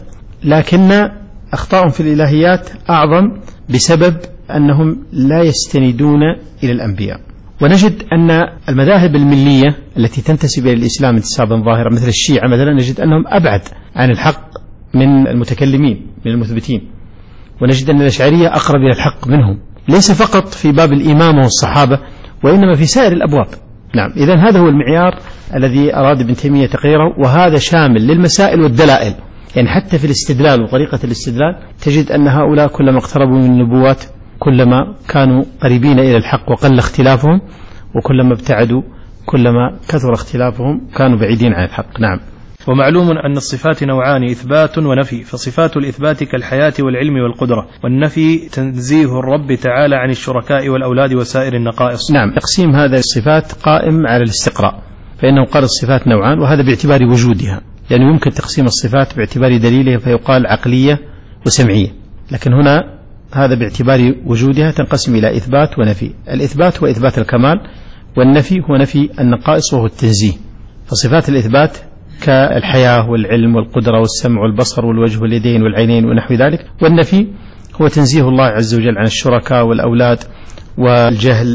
[SPEAKER 1] لكن أخطاءهم في الإلهيات أعظم بسبب أنهم لا يستندون إلى الأنبياء. ونجد أن المذاهب الملية التي تنتسب إلى الإسلام انتسابا ظاهرا مثل الشيعة مثلا، نجد أنهم أبعد عن الحق من المتكلمين من المثبتين، ونجد أن الأشعرية أقرب إلى الحق منهم، ليس فقط في باب الإمامة والصحابة وإنما في سائر الأبواب. نعم. إذن هذا هو المعيار الذي أراد ابن تيمية تقريره، وهذا شامل للمسائل والدلائل. يعني حتى في الاستدلال وطريقة الاستدلال تجد أن هؤلاء كلما اقتربوا من النبوات كلما كانوا قريبين إلى الحق وقل اختلافهم، وكلما ابتعدوا كلما كثر اختلافهم كانوا بعيدين عن الحق. نعم.
[SPEAKER 2] ومعلوم أن الصفات نوعان، إثبات ونفي، فصفات الإثبات كالحياة والعلم والقدرة، والنفي تنزيه الرب تعالى عن الشركاء والأولاد وسائر النقائص.
[SPEAKER 1] نعم. تقسيم هذا الصفات قائم على الاستقراء، فإنه قال الصفات نوعان، وهذا باعتبار وجودها، لأنه يمكن تقسيم الصفات باعتبار دليلها فيقال عقلية وسمعية، لكن هنا هذا باعتبار وجودها تنقسم إلى إثبات ونفي. الإثبات هو إثبات الكمال، والنفي هو نفي النقائص وهو التنزيه. فصفات الإثبات كالحياة والعلم والقدرة والسمع والبصر والوجه واليدين والعينين ونحو ذلك، والنفي هو تنزيه الله عز وجل عن الشركاء والأولاد والجهل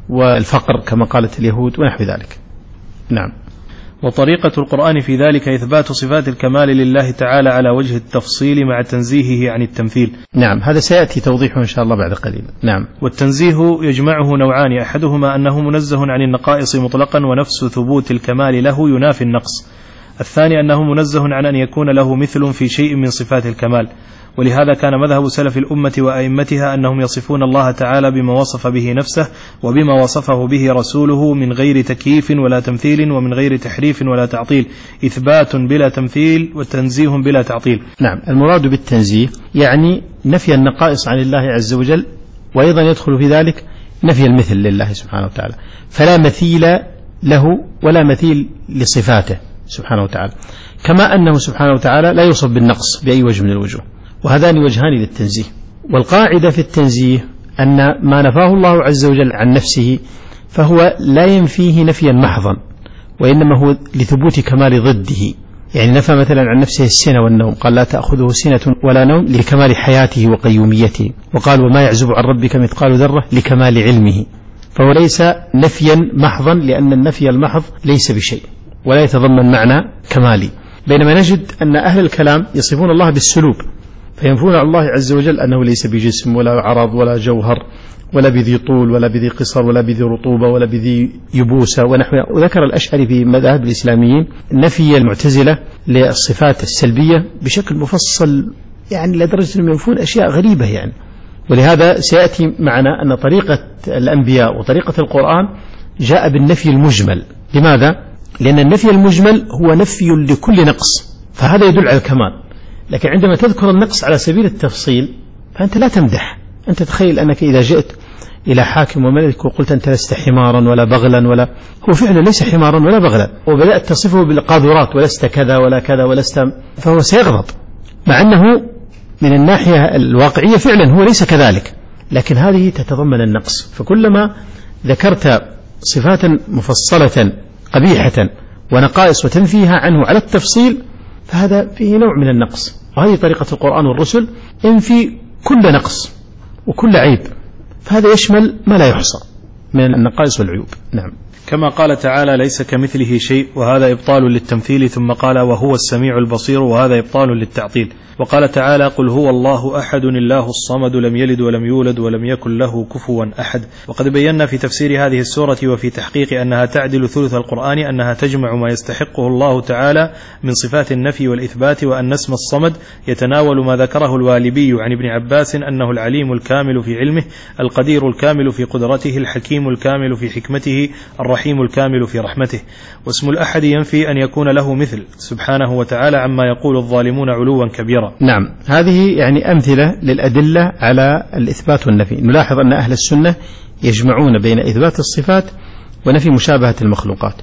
[SPEAKER 1] والفقر كما قالت اليهود ونحو ذلك. نعم.
[SPEAKER 2] وطريقة القرآن في ذلك إثبات صفات الكمال لله تعالى على وجه التفصيل مع تنزيهه عن التمثيل.
[SPEAKER 1] نعم، هذا سيأتي توضيحه إن شاء الله بعد قليل. نعم.
[SPEAKER 2] والتنزيه يجمعه نوعان، أحدهما أنه منزه عن النقائص مطلقا ونفس ثبوت الكمال له ينافي النقص، الثاني أنه منزه عن أن يكون له مثل في شيء من صفات الكمال. ولهذا كان مذهب سلف الأمة وأئمتها أنهم يصفون الله تعالى بما وصف به نفسه وبما وصفه به رسوله من غير تكييف ولا تمثيل ومن غير تحريف ولا تعطيل، إثبات بلا تمثيل وتنزيه بلا تعطيل.
[SPEAKER 1] نعم، المراد بالتنزيه يعني نفي النقائص عن الله عز وجل، وأيضا يدخل في ذلك نفي المثل لله سبحانه وتعالى، فلا مثيل له ولا مثيل لصفاته سبحانه وتعالى، كما أنه سبحانه وتعالى لا يوصف بالنقص بأي وجه من الوجوه، وهذان وجهان للتنزيه. والقاعدة في التنزيه أن ما نفاه الله عز وجل عن نفسه فهو لا ينفيه نفيا محضا، وإنما هو لثبوت كمال ضده. يعني نفى مثلا عن نفسه السنة والنوم، قال لا تأخذه سنة ولا نوم لكمال حياته وقيوميته، وقال وما يعزب عن ربك مثقال ذرة لكمال علمه، فهو ليس نفيا محضا، لأن النفي المحض ليس بشيء ولا يتضمن معنى كمالي. بينما نجد أن أهل الكلام يصفون الله بالسلوب، فينفون عن الله عز وجل أنه ليس بجسم ولا عرض ولا جوهر ولا بذي طول ولا بذي قصر ولا بذي رطوبة ولا بذي يبوسة ونحوها. وذكر الأشعري في مذاهب الإسلاميين نفي المعتزلة للصفات السلبية بشكل مفصل، يعني لدرجة أنهم ينفون أشياء غريبة يعني. ولهذا سيأتي معنا أن طريقة الأنبياء وطريقة القرآن جاء بالنفي المجمل. لماذا؟ لأن النفي المجمل هو نفي لكل نقص، فهذا يدل على الكمال. لكن عندما تذكر النقص على سبيل التفصيل فأنت لا تمدح. أنت تخيل أنك إذا جئت إلى حاكم وملك وقلت أنت لست حمارا ولا بغلا، ولا هو فعلا ليس حمارا ولا بغلا، وبدأت تصفه بالقاذورات ولست كذا ولا كذا ولست، فهو سيغضب، مع أنه من الناحية الواقعية فعلا هو ليس كذلك، لكن هذه تتضمن النقص. فكلما ذكرت صفات مفصلة قبيحة ونقائص وتنفيها عنه على التفصيل فهذا فيه نوع من النقص. وهذه طريقة القرآن والرسل، انفي كل نقص وكل عيب، فهذا يشمل ما لا يحصى من النقائص والعيوب. نعم.
[SPEAKER 2] كما قال تعالى ليس كمثله شيء، وهذا إبطال للتمثيل، ثم قال وهو السميع البصير، وهذا إبطال للتعطيل. وقال تعالى قل هو الله أحد الله الصمد لم يلد ولم يولد ولم يكن له كفوا أحد. وقد بينا في تفسير هذه السورة وفي تحقيق أنها تعدل ثلث القرآن أنها تجمع ما يستحقه الله تعالى من صفات النفي والإثبات، وأن اسم الصمد يتناول ما ذكره الوالبي عن ابن عباس أنه العليم الكامل في علمه، القدير الكامل في قدرته، الحكيم الكامل في حكمته، الرحيم الكامل في رحمته. واسم الأحد ينفي أن يكون له مثل سبحانه وتعالى عما يقول الظالمون علوا كبيرا.
[SPEAKER 1] نعم، هذه يعني أمثلة للأدلة على الإثبات والنفي. نلاحظ أن أهل السنة يجمعون بين إثبات الصفات ونفي مشابهة المخلوقات.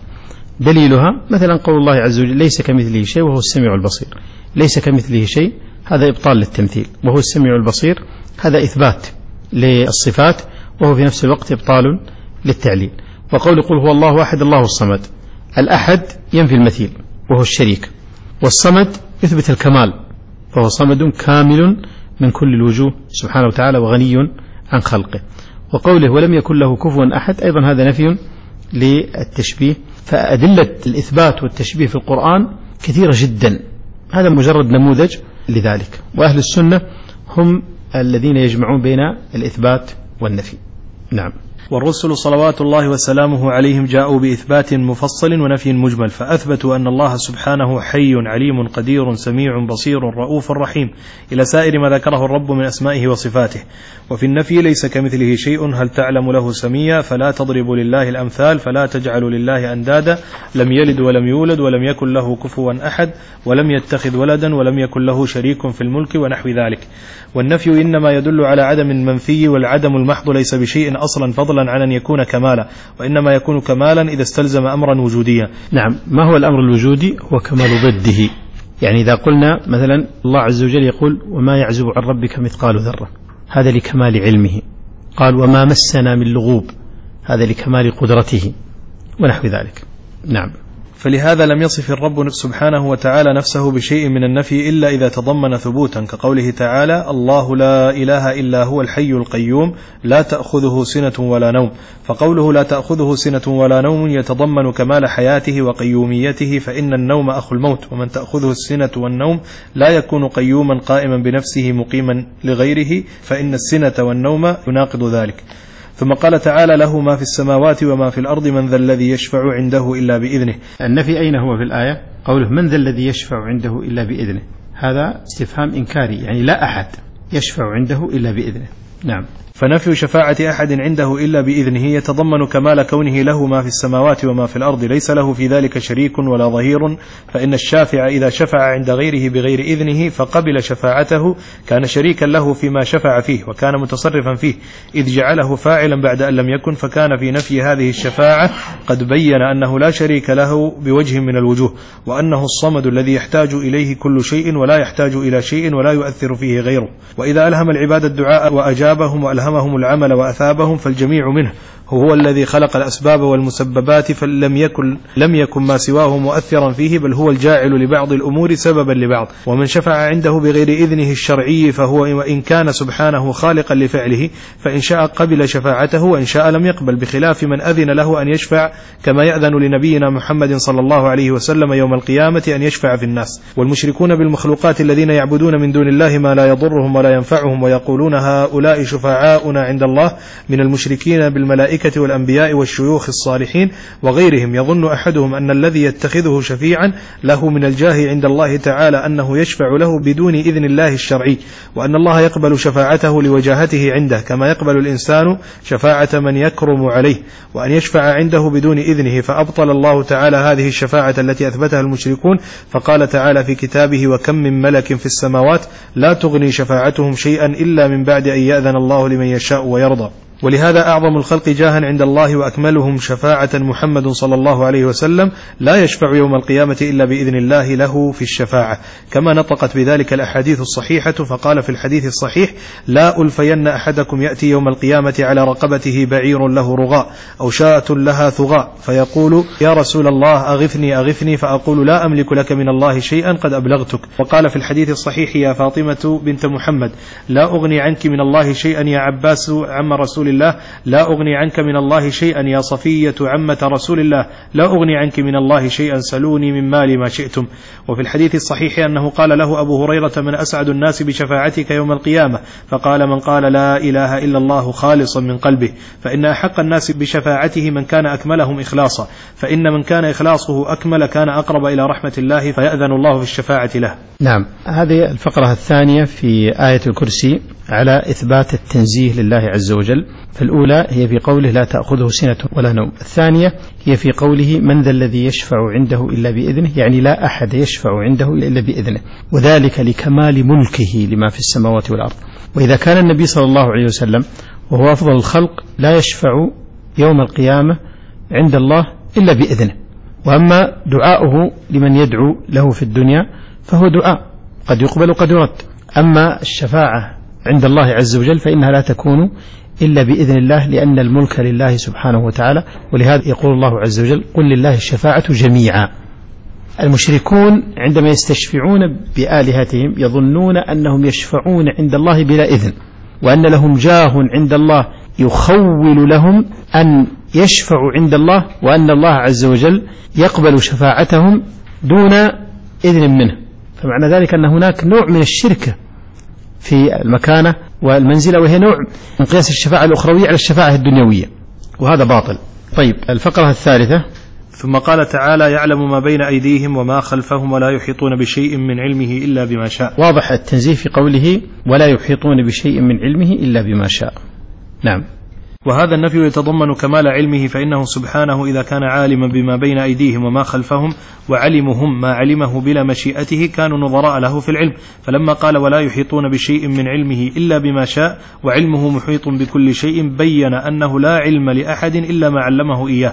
[SPEAKER 1] دليلها مثلا قول الله عز وجل ليس كمثله شيء وهو السميع البصير. ليس كمثله شيء هذا إبطال للتمثيل، وهو السميع البصير هذا إثبات للصفات وهو في نفس الوقت إبطال للتعليل. وقول قل هو الله أحد الله الصمد، الأحد ينفي المثيل وهو الشريك، والصمد يثبت الكمال فهو صمد كامل من كل الوجوه سبحانه وتعالى وغني عن خلقه. وقوله ولم يكن له كفوا أحد أيضا هذا نفي للتشبيه. فأدلة الإثبات والتشبيه في القرآن كثيرة جدا، هذا مجرد نموذج لذلك. وأهل السنة هم الذين يجمعون بين الإثبات والنفي. نعم.
[SPEAKER 2] والرسل صلوات الله وسلامه عليهم جاءوا بإثبات مفصل ونفي مجمل، فأثبتوا أن الله سبحانه حي عليم قدير سميع بصير رؤوف رحيم إلى سائر ما ذكره الرب من أسمائه وصفاته. وفي النفي ليس كمثله شيء هل تعلم له سميا، فلا تضربوا لله الأمثال، فلا تجعلوا لله أندادا، لم يلد ولم يولد ولم يكن له كفوا أحد، ولم يتخذ ولدا ولم يكن له شريك في الملك ونحو ذلك. والنفي إنما يدل على عدم المنفي، والعدم المحض ليس بشيء أصلا فضلا عن أن يكون كمالا، وإنما يكون كمالا إذا استلزم أمرا وجوديا.
[SPEAKER 1] نعم. ما هو الأمر الوجودي؟ هو كمال ضده. يعني إذا قلنا مثلا الله عز وجل يقول وما يعزب عن ربك مثقال ذرة، هذا لكمال علمه. قال وما مسنا من لغوب، هذا لكمال قدرته ونحو ذلك. نعم.
[SPEAKER 2] فلهذا لم يصف الرب سبحانه وتعالى نفسه بشيء من النفي إلا إذا تضمن ثبوتا، كقوله تعالى: الله لا إله إلا هو الحي القيوم لا تأخذه سنة ولا نوم. فقوله لا تأخذه سنة ولا نوم يتضمن كمال حياته وقيوميته، فإن النوم أخو الموت، ومن تأخذه السنة والنوم لا يكون قيوما قائما بنفسه مقيما لغيره، فإن السنة والنوم يناقض ذلك. ثم قال تعالى: له ما في السماوات وما في الأرض من ذا الذي يشفع عنده إلا بإذنه.
[SPEAKER 1] النفي أين هو في الآية؟ قوله من ذا الذي يشفع عنده إلا بإذنه، هذا استفهام إنكاري، يعني لا أحد يشفع عنده إلا بإذنه. نعم.
[SPEAKER 2] فنفي شفاعة أحد عنده إلا بإذنه يتضمن كمال كونه له ما في السماوات وما في الأرض، ليس له في ذلك شريك ولا ظهير، فإن الشافع إذا شفع عند غيره بغير إذنه فقبل شفاعته كان شريكا له فيما شفع فيه، وكان متصرفا فيه، إذ جعله فاعلا بعد أن لم يكن، فكان في نفي هذه الشفاعة قد بين أنه لا شريك له بوجه من الوجوه، وأنه الصمد الذي يحتاج إليه كل شيء ولا يحتاج إلى شيء ولا يؤثر فيه غيره. وإذا ألهم العباد الدعاء وأجابهم وألهمهم العمل وأثابهم فالجميع منه، هو الذي خلق الأسباب والمسببات، فلم يكن لم يكن ما سواه مؤثرا فيه، بل هو الجاعل لبعض الأمور سببا لبعض. ومن شفع عنده بغير إذنه الشرعي فهو وإن كان سبحانه خالقا لفعله، فإن شاء قبل شفاعته وإن شاء لم يقبل، بخلاف من أذن له أن يشفع، كما يأذن لنبينا محمد صلى الله عليه وسلم يوم القيامة أن يشفع في الناس. والمشركون بالمخلوقات الذين يعبدون من دون الله ما لا يضرهم ولا ينفعهم ويقولون هؤلاء شفعاؤنا عند الله من المشركين بالملائكة والأنبياء والشيوخ الصالحين وغيرهم، يظن أحدهم أن الذي يتخذه شفيعا له من الجاه عند الله تعالى أنه يشفع له بدون إذن الله الشرعي، وأن الله يقبل شفاعته لوجاهته عنده، كما يقبل الإنسان شفاعة من يكرم عليه، وأن يشفع عنده بدون إذنه. فأبطل الله تعالى هذه الشفاعة التي أثبتها المشركون، فقال تعالى في كتابه: وكم من ملك في السماوات لا تغني شفاعتهم شيئا إلا من بعد أن يأذن الله لمن يشاء ويرضى. ولهذا أعظم الخلق جاها عند الله وأكملهم شفاعة محمد صلى الله عليه وسلم لا يشفع يوم القيامة إلا بإذن الله له في الشفاعة، كما نطقت بذلك الأحاديث الصحيحة. فقال في الحديث الصحيح: لا ألفين أحدكم يأتي يوم القيامة على رقبته بعير له رغاء أو شاة لها ثغاء، فيقول: يا رسول الله أغثني أغثني، فأقول: لا أملك لك من الله شيئا قد أبلغتك. وقال في الحديث الصحيح: يا فاطمة بنت محمد لا أغني عنك من الله شيئا يا عباس عم رسول الله، لا أغني عنك من الله شيئا يا صفية عمة رسول الله، لا أغني عنك من الله شيئا سلوني من مالي ما شئتم. وفي الحديث الصحيح أنه قال له أبو هريرة: من أسعد الناس بشفاعتك يوم القيامة؟ فقال: من قال لا إله إلا الله خالصا من قلبه، فإن أحق الناس بشفاعته من كان أكملهم إخلاصا، فإن من كان إخلاصه أكمل كان أقرب إلى رحمة الله، فيأذن الله في الشفاعة له.
[SPEAKER 1] نعم. هذه الفقرة الثانية في آية الكرسي على إثبات التنزيه لله عز وجل. فالأولى هي في قوله: لا تأخذه سنة ولا نوم. الثانية هي في قوله: من ذا الذي يشفع عنده إلا بإذنه، يعني لا أحد يشفع عنده إلا بإذنه، وذلك لكمال ملكه لما في السماوات والأرض. وإذا كان النبي صلى الله عليه وسلم وهو أفضل الخلق لا يشفع يوم القيامة عند الله إلا بإذنه، وأما دعاؤه لمن يدعو له في الدنيا فهو دعاء قد يقبل قد يرد. أما الشفاعة عند الله عز وجل فإنها لا تكون إلا بإذن الله، لأن الملك لله سبحانه وتعالى. ولهذا يقول الله عز وجل: قل لله الشفاعة جميعا. المشركون عندما يستشفعون بآلهتهم يظنون أنهم يشفعون عند الله بلا إذن، وأن لهم جاه عند الله يخول لهم أن يشفعوا عند الله، وأن الله عز وجل يقبل شفاعتهم دون إذن منه. فمعنى ذلك أن هناك نوع من الشركة في المكانة والمنزلة، وهي نوع من قياس الشفاعة الأخروية على الشفاعة الدنيوية، وهذا باطل. طيب، الفقرة الثالثة.
[SPEAKER 2] ثم قال تعالى: يعلم ما بين أيديهم وما خلفهم ولا يحيطون بشيء من علمه إلا بما شاء.
[SPEAKER 1] واضح التنزيه في قوله: ولا يحيطون بشيء من علمه إلا بما شاء. نعم.
[SPEAKER 2] وهذا النفي يتضمن كمال علمه، فإنه سبحانه إذا كان عالما بما بين أيديهم وما خلفهم وعلمهم ما علمه بلا مشيئته كانوا نظراء له في العلم، فلما قال: ولا يحيطون بشيء من علمه إلا بما شاء وعلمه محيط بكل شيء، بين أنه لا علم لأحد إلا ما علمه إياه.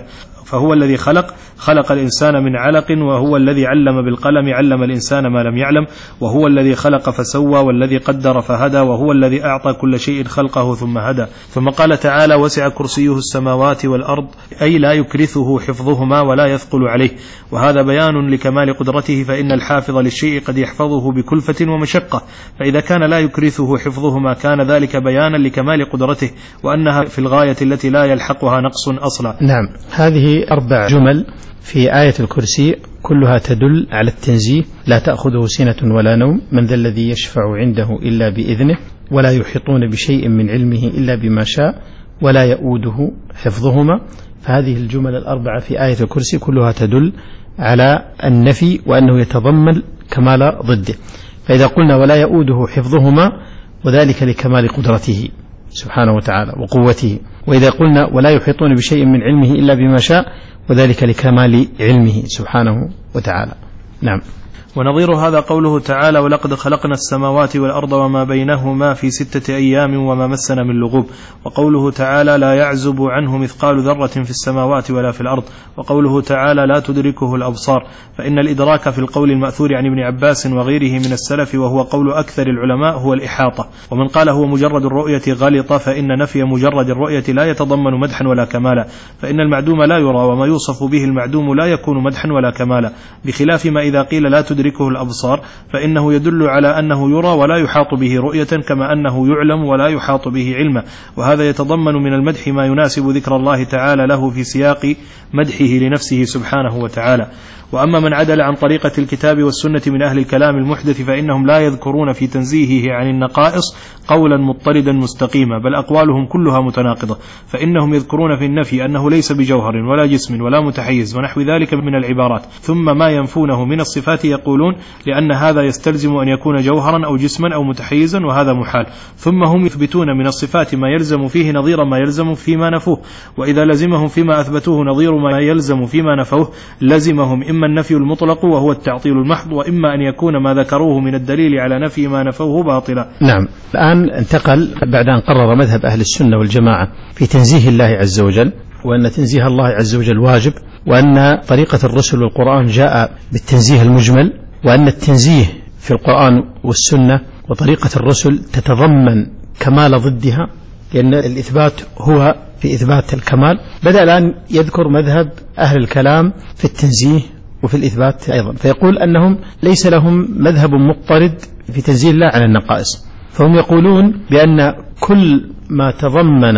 [SPEAKER 2] فهو الذي خلق خلق الإنسان من علق، وهو الذي علم بالقلم علم الإنسان ما لم يعلم، وهو الذي خلق فسوى، والذي قدر فهدى، وهو الذي أعطى كل شيء خلقه ثم هدى. ثم قال تعالى: وسع كرسيه السماوات والأرض، أي لا يكرثه حفظهما ولا يثقل عليه. وهذا بيان لكمال قدرته، فإن الحافظ للشيء قد يحفظه بكلفة ومشقة، فإذا كان لا يكرثه حفظهما كان ذلك بيانا لكمال قدرته، وأنها في الغاية التي لا يلحقها نقص أصلا.
[SPEAKER 1] نعم، هذه أربع جمل في آية الكرسي كلها تدل على التنزيه: لا تأخذه سنة ولا نوم، من ذا الذي يشفع عنده إلا بإذنه، ولا يحيطون بشيء من علمه إلا بما شاء، ولا يؤوده حفظهما. فهذه الجمل الأربعة في آية الكرسي كلها تدل على النفي، وأنه يتضمن كمال ضده. فإذا قلنا ولا يؤوده حفظهما، وذلك لكمال قدرته سبحانه وتعالى وقوته. وإذا قلنا ولا يحيطون بشيء من علمه إلا بما شاء، وذلك لكمال علمه سبحانه وتعالى. نعم.
[SPEAKER 2] ونظير هذا قوله تعالى: ولقد خلقنا السماوات والأرض وما بينهما في ستة أيام وما مسنا من لغوب. وقوله تعالى: لا يعزب عنه مثقال ذرة في السماوات ولا في الأرض. وقوله تعالى: لا تدركه الأبصار. فإن الإدراك في القول المأثور عن ابن عباس وغيره من السلف، وهو قول أكثر العلماء، هو الإحاطة. ومن قال هو مجرد الرؤية غلط، فإن نفي مجرد الرؤية لا يتضمن مدحا ولا كمالا، فإن المعدوم لا يرى، وما يوصف به المعدوم لا يكون مدحا ولا كمالا، بخلاف ما إذا قيل لا تدركه الأبصار، فإنه يدل على أنه يرى ولا يحاط به رؤية، كما أنه يعلم ولا يحاط به علما. وهذا يتضمن من المدح ما يناسب ذكر الله تعالى له في سياق مدحه لنفسه سبحانه وتعالى. وأما من عدل عن طريقة الكتاب والسنة من أهل الكلام المحدث، فإنهم لا يذكرون في تنزيهه عن النقائص قولا مضطردا مستقيما، بل أقوالهم كلها متناقضة. فإنهم يذكرون في النفي أنه ليس بجوهر ولا جسم ولا متحيز ونحو ذلك من العبارات، ثم ما ينفونه من الصفات يقولون لأن هذا يستلزم أن يكون جوهرا أو جسما أو متحيزا، وهذا محال. ثم هم يثبتون من الصفات ما يلزم فيه نظير ما يلزم فيما نفوه، وإذا لزمهم فيما أثبتوه نظير ما يلزم فيما نفوه لزمهم إما النفي المطلق وهو التعطيل المحض، وإما أن يكون ما ذكروه من الدليل على نفي ما نفوه باطلا.
[SPEAKER 1] نعم. الآن انتقل بعد أن قرر مذهب أهل السنة والجماعة في تنزيه الله عز وجل، وأن تنزيه الله عز وجل واجب، وأن طريقة الرسل والقرآن جاء بالتنزيه المجمل، وأن التنزيه في القرآن والسنة وطريقة الرسل تتضمن كمال ضدها، لأن الإثبات هو في إثبات الكمال. بدأ الآن يذكر مذهب أهل الكلام في التنزيه وفي الإثبات أيضا، فيقول أنهم ليس لهم مذهب مضطرد في تنزيه الله عن النقائص، فهم يقولون بأن كل ما تضمن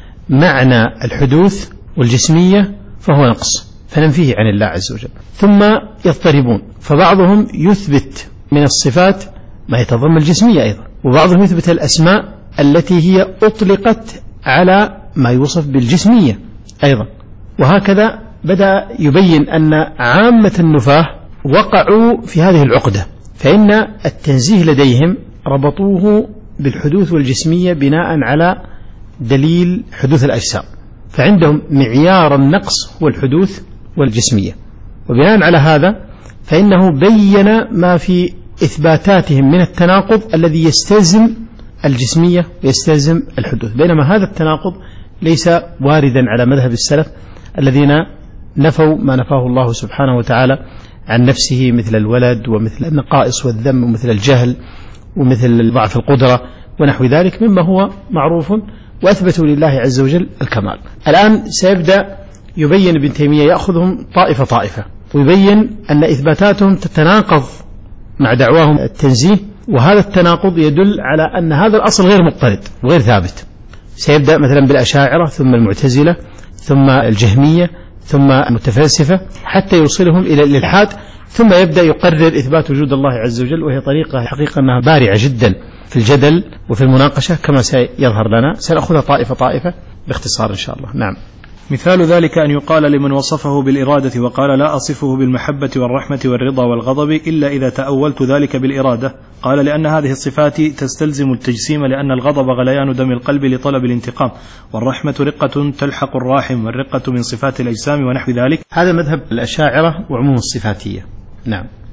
[SPEAKER 1] معنى الحدوث والجسمية فهو نقص، فننفيه عن الله عز وجل. ثم يضطربون، فبعضهم يثبت من الصفات ما يتضمن الجسمية أيضا، وبعضهم يثبت الأسماء التي هي أطلقت على ما يوصف بالجسمية أيضا. وهكذا بدأ يبين أن عامة النفاة وقعوا في هذه العقدة، فإن التنزيه لديهم ربطوه بالحدوث والجسمية بناء على دليل حدوث الأجسام، فعندهم معيار النقص هو الحدوث والجسمية. وبناء على هذا فإنه بين ما في إثباتاتهم من التناقض الذي يستلزم الجسمية ويستلزم الحدوث، بينما هذا التناقض ليس واردا على مذهب السلف الذين نفوا ما نفاه الله سبحانه وتعالى عن نفسه، مثل الولد ومثل النقائص والذم ومثل الجهل ومثل ضعف القدرة ونحو ذلك مما هو معروف، وأثبتوا لله عز وجل الكمال. الآن سيبدأ يبين ابن تيمية، يأخذهم طائفة طائفة ويبين أن إثباتاتهم تتناقض مع دعواهم التنزيه، وهذا التناقض يدل على أن هذا الأصل غير مضطرد وغير ثابت. سيبدأ مثلا بالأشاعرة، ثم المعتزلة، ثم الجهمية، ثم المتفلسفة، حتى يوصلهم إلى الإلحاد، ثم يبدأ يقرر إثبات وجود الله عز وجل، وهي طريقة حقيقة أنها بارعة جدا في الجدل وفي المناقشة كما سيظهر لنا. سنأخذها طائفة طائفة باختصار إن شاء الله. نعم.
[SPEAKER 2] مثال ذلك أن يقال لمن وصفه بالإرادة وقال لا أصفه بالمحبة والرحمة والرضا والغضب إلا إذا تأولت ذلك بالإرادة، قال لأن هذه الصفات تستلزم التجسيم، لأن الغضب غليان دم القلب لطلب الانتقام، والرحمة رقة تلحق الراحم، والرقة من صفات الأجسام ونحو ذلك.
[SPEAKER 1] هذا مذهب الأشاعرة وعموم الصفاتية. نعم.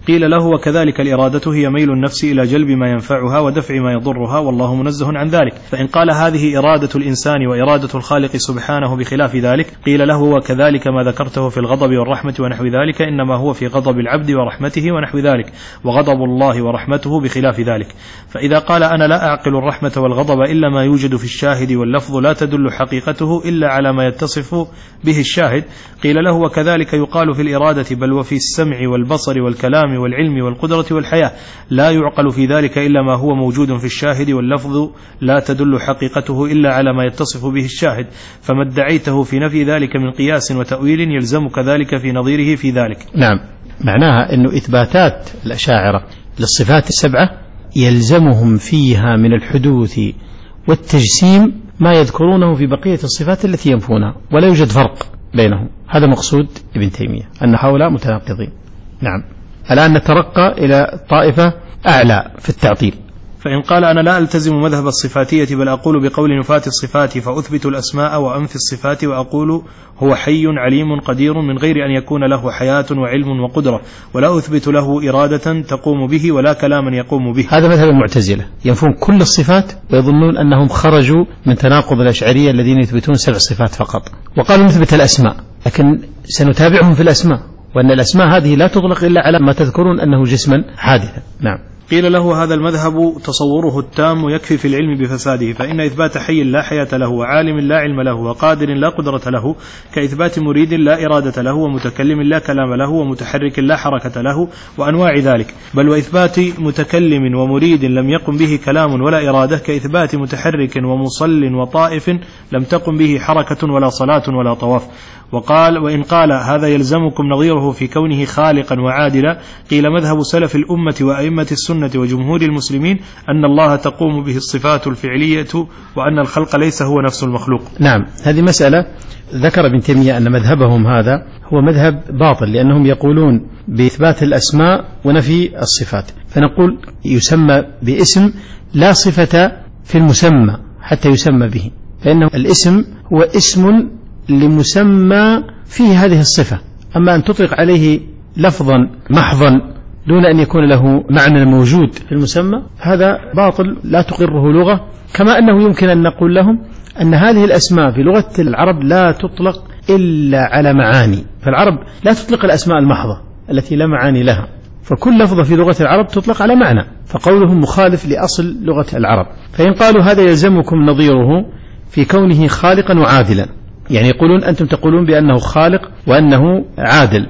[SPEAKER 2] قيل له وكذلك الإرادة هي ميل النفس إلى جلب ما ينفعها ودفع ما يضرها والله منزه عن ذلك. فإن قال هذه إرادة الإنسان وإرادة الخالق سبحانه بخلاف ذلك قيل له وكذلك ما ذكرته في الغضب والرحمة ونحو ذلك إنما هو في غضب العبد ورحمته ونحو ذلك، وغضب الله ورحمته بخلاف ذلك. فإذا قال أنا لا أعقل الرحمة والغضب إلا ما يوجد في الشاهد واللفظ لا تدل حقيقته إلا على ما يتصف به الشاهد قيل له وكذلك يقال في الإرادة بل وفي السمع والبصر والكلام والعلم والقدرة والحياة لا يعقل في ذلك إلا ما هو موجود في الشاهد واللفظ لا تدل حقيقته إلا على ما يتصف به الشاهد، فما ادعيته في نفي ذلك من قياس وتأويل يلزمك ذلك في نظيره في ذلك.
[SPEAKER 1] نعم، معناها أنه إثباتات الأشاعرة للصفات السبعة يلزمهم فيها من الحدوث والتجسيم ما يذكرونه في بقية الصفات التي ينفونها، ولا يوجد فرق بينهم. هذا مقصود ابن تيمية، أن هؤلاء متناقضين. نعم. الآن نترقى إلى طائفة أعلى في التعطيل.
[SPEAKER 2] فإن قال أنا لا ألتزم مذهب الصفاتية بل أقول بقول نفاة الصفات فأثبت الأسماء وأنفي الصفات وأقول هو حي عليم قدير من غير أن يكون له حياة وعلم وقدرة، ولا أثبت له إرادة تقوم به ولا كلاما يقوم به.
[SPEAKER 1] هذا مذهب المعتزلة، ينفون كل الصفات ويظنون أنهم خرجوا من تناقض الأشعرية الذين يثبتون سبع صفات فقط، وقالوا نثبت الأسماء، لكن سنتابعهم في الأسماء، وأن الأسماء هذه لا تطلق إلا على ما تذكرون أنه جسما حادثا. نعم.
[SPEAKER 2] قيل له هذا المذهب تصوره التام يكفي في العلم بفساده، فإن إثبات حي لا حياة له وعالم لا علم له وقادر لا قدرة له كإثبات مريد لا إرادة له ومتكلم لا كلام له ومتحرك لا حركة له وأنواع ذلك، بل وإثبات متكلم ومريد لم يقم به كلام ولا إرادة كإثبات متحرك ومصل وطائف لم تقم به حركة ولا صلاة ولا طواف. وقال وإن قال هذا يلزمكم نظيره في كونه خالقا وعادلا قيل مذهب سلف الأمة وأئمة السنة وجمهور المسلمين أن الله تقوم به الصفات الفعلية وأن الخلق ليس هو نفس المخلوق.
[SPEAKER 1] نعم، هذه مسألة ذكر ابن تيمية أن مذهبهم هذا هو مذهب باطل، لأنهم يقولون بإثبات الأسماء ونفي الصفات، فنقول يسمى باسم لا صفة في المسمى حتى يسمى به، فإنه الاسم هو اسم لمسمى فيه هذه الصفة، أما أن تطلق عليه لفظا محضا دون أن يكون له معنى موجود في المسمى هذا باطل لا تقره لغة. كما أنه يمكن أن نقول لهم أن هذه الأسماء في لغة العرب لا تطلق إلا على معاني، فالعرب لا تطلق الأسماء المحضة التي لا معاني لها، فكل لفظة في لغة العرب تطلق على معنى، فقولهم مخالف لأصل لغة العرب. فإن قالوا هذا يلزمكم نظيره في كونه خالقا وعادلا، يعني يقولون أنتم تقولون بأنه خالق وأنه عادل،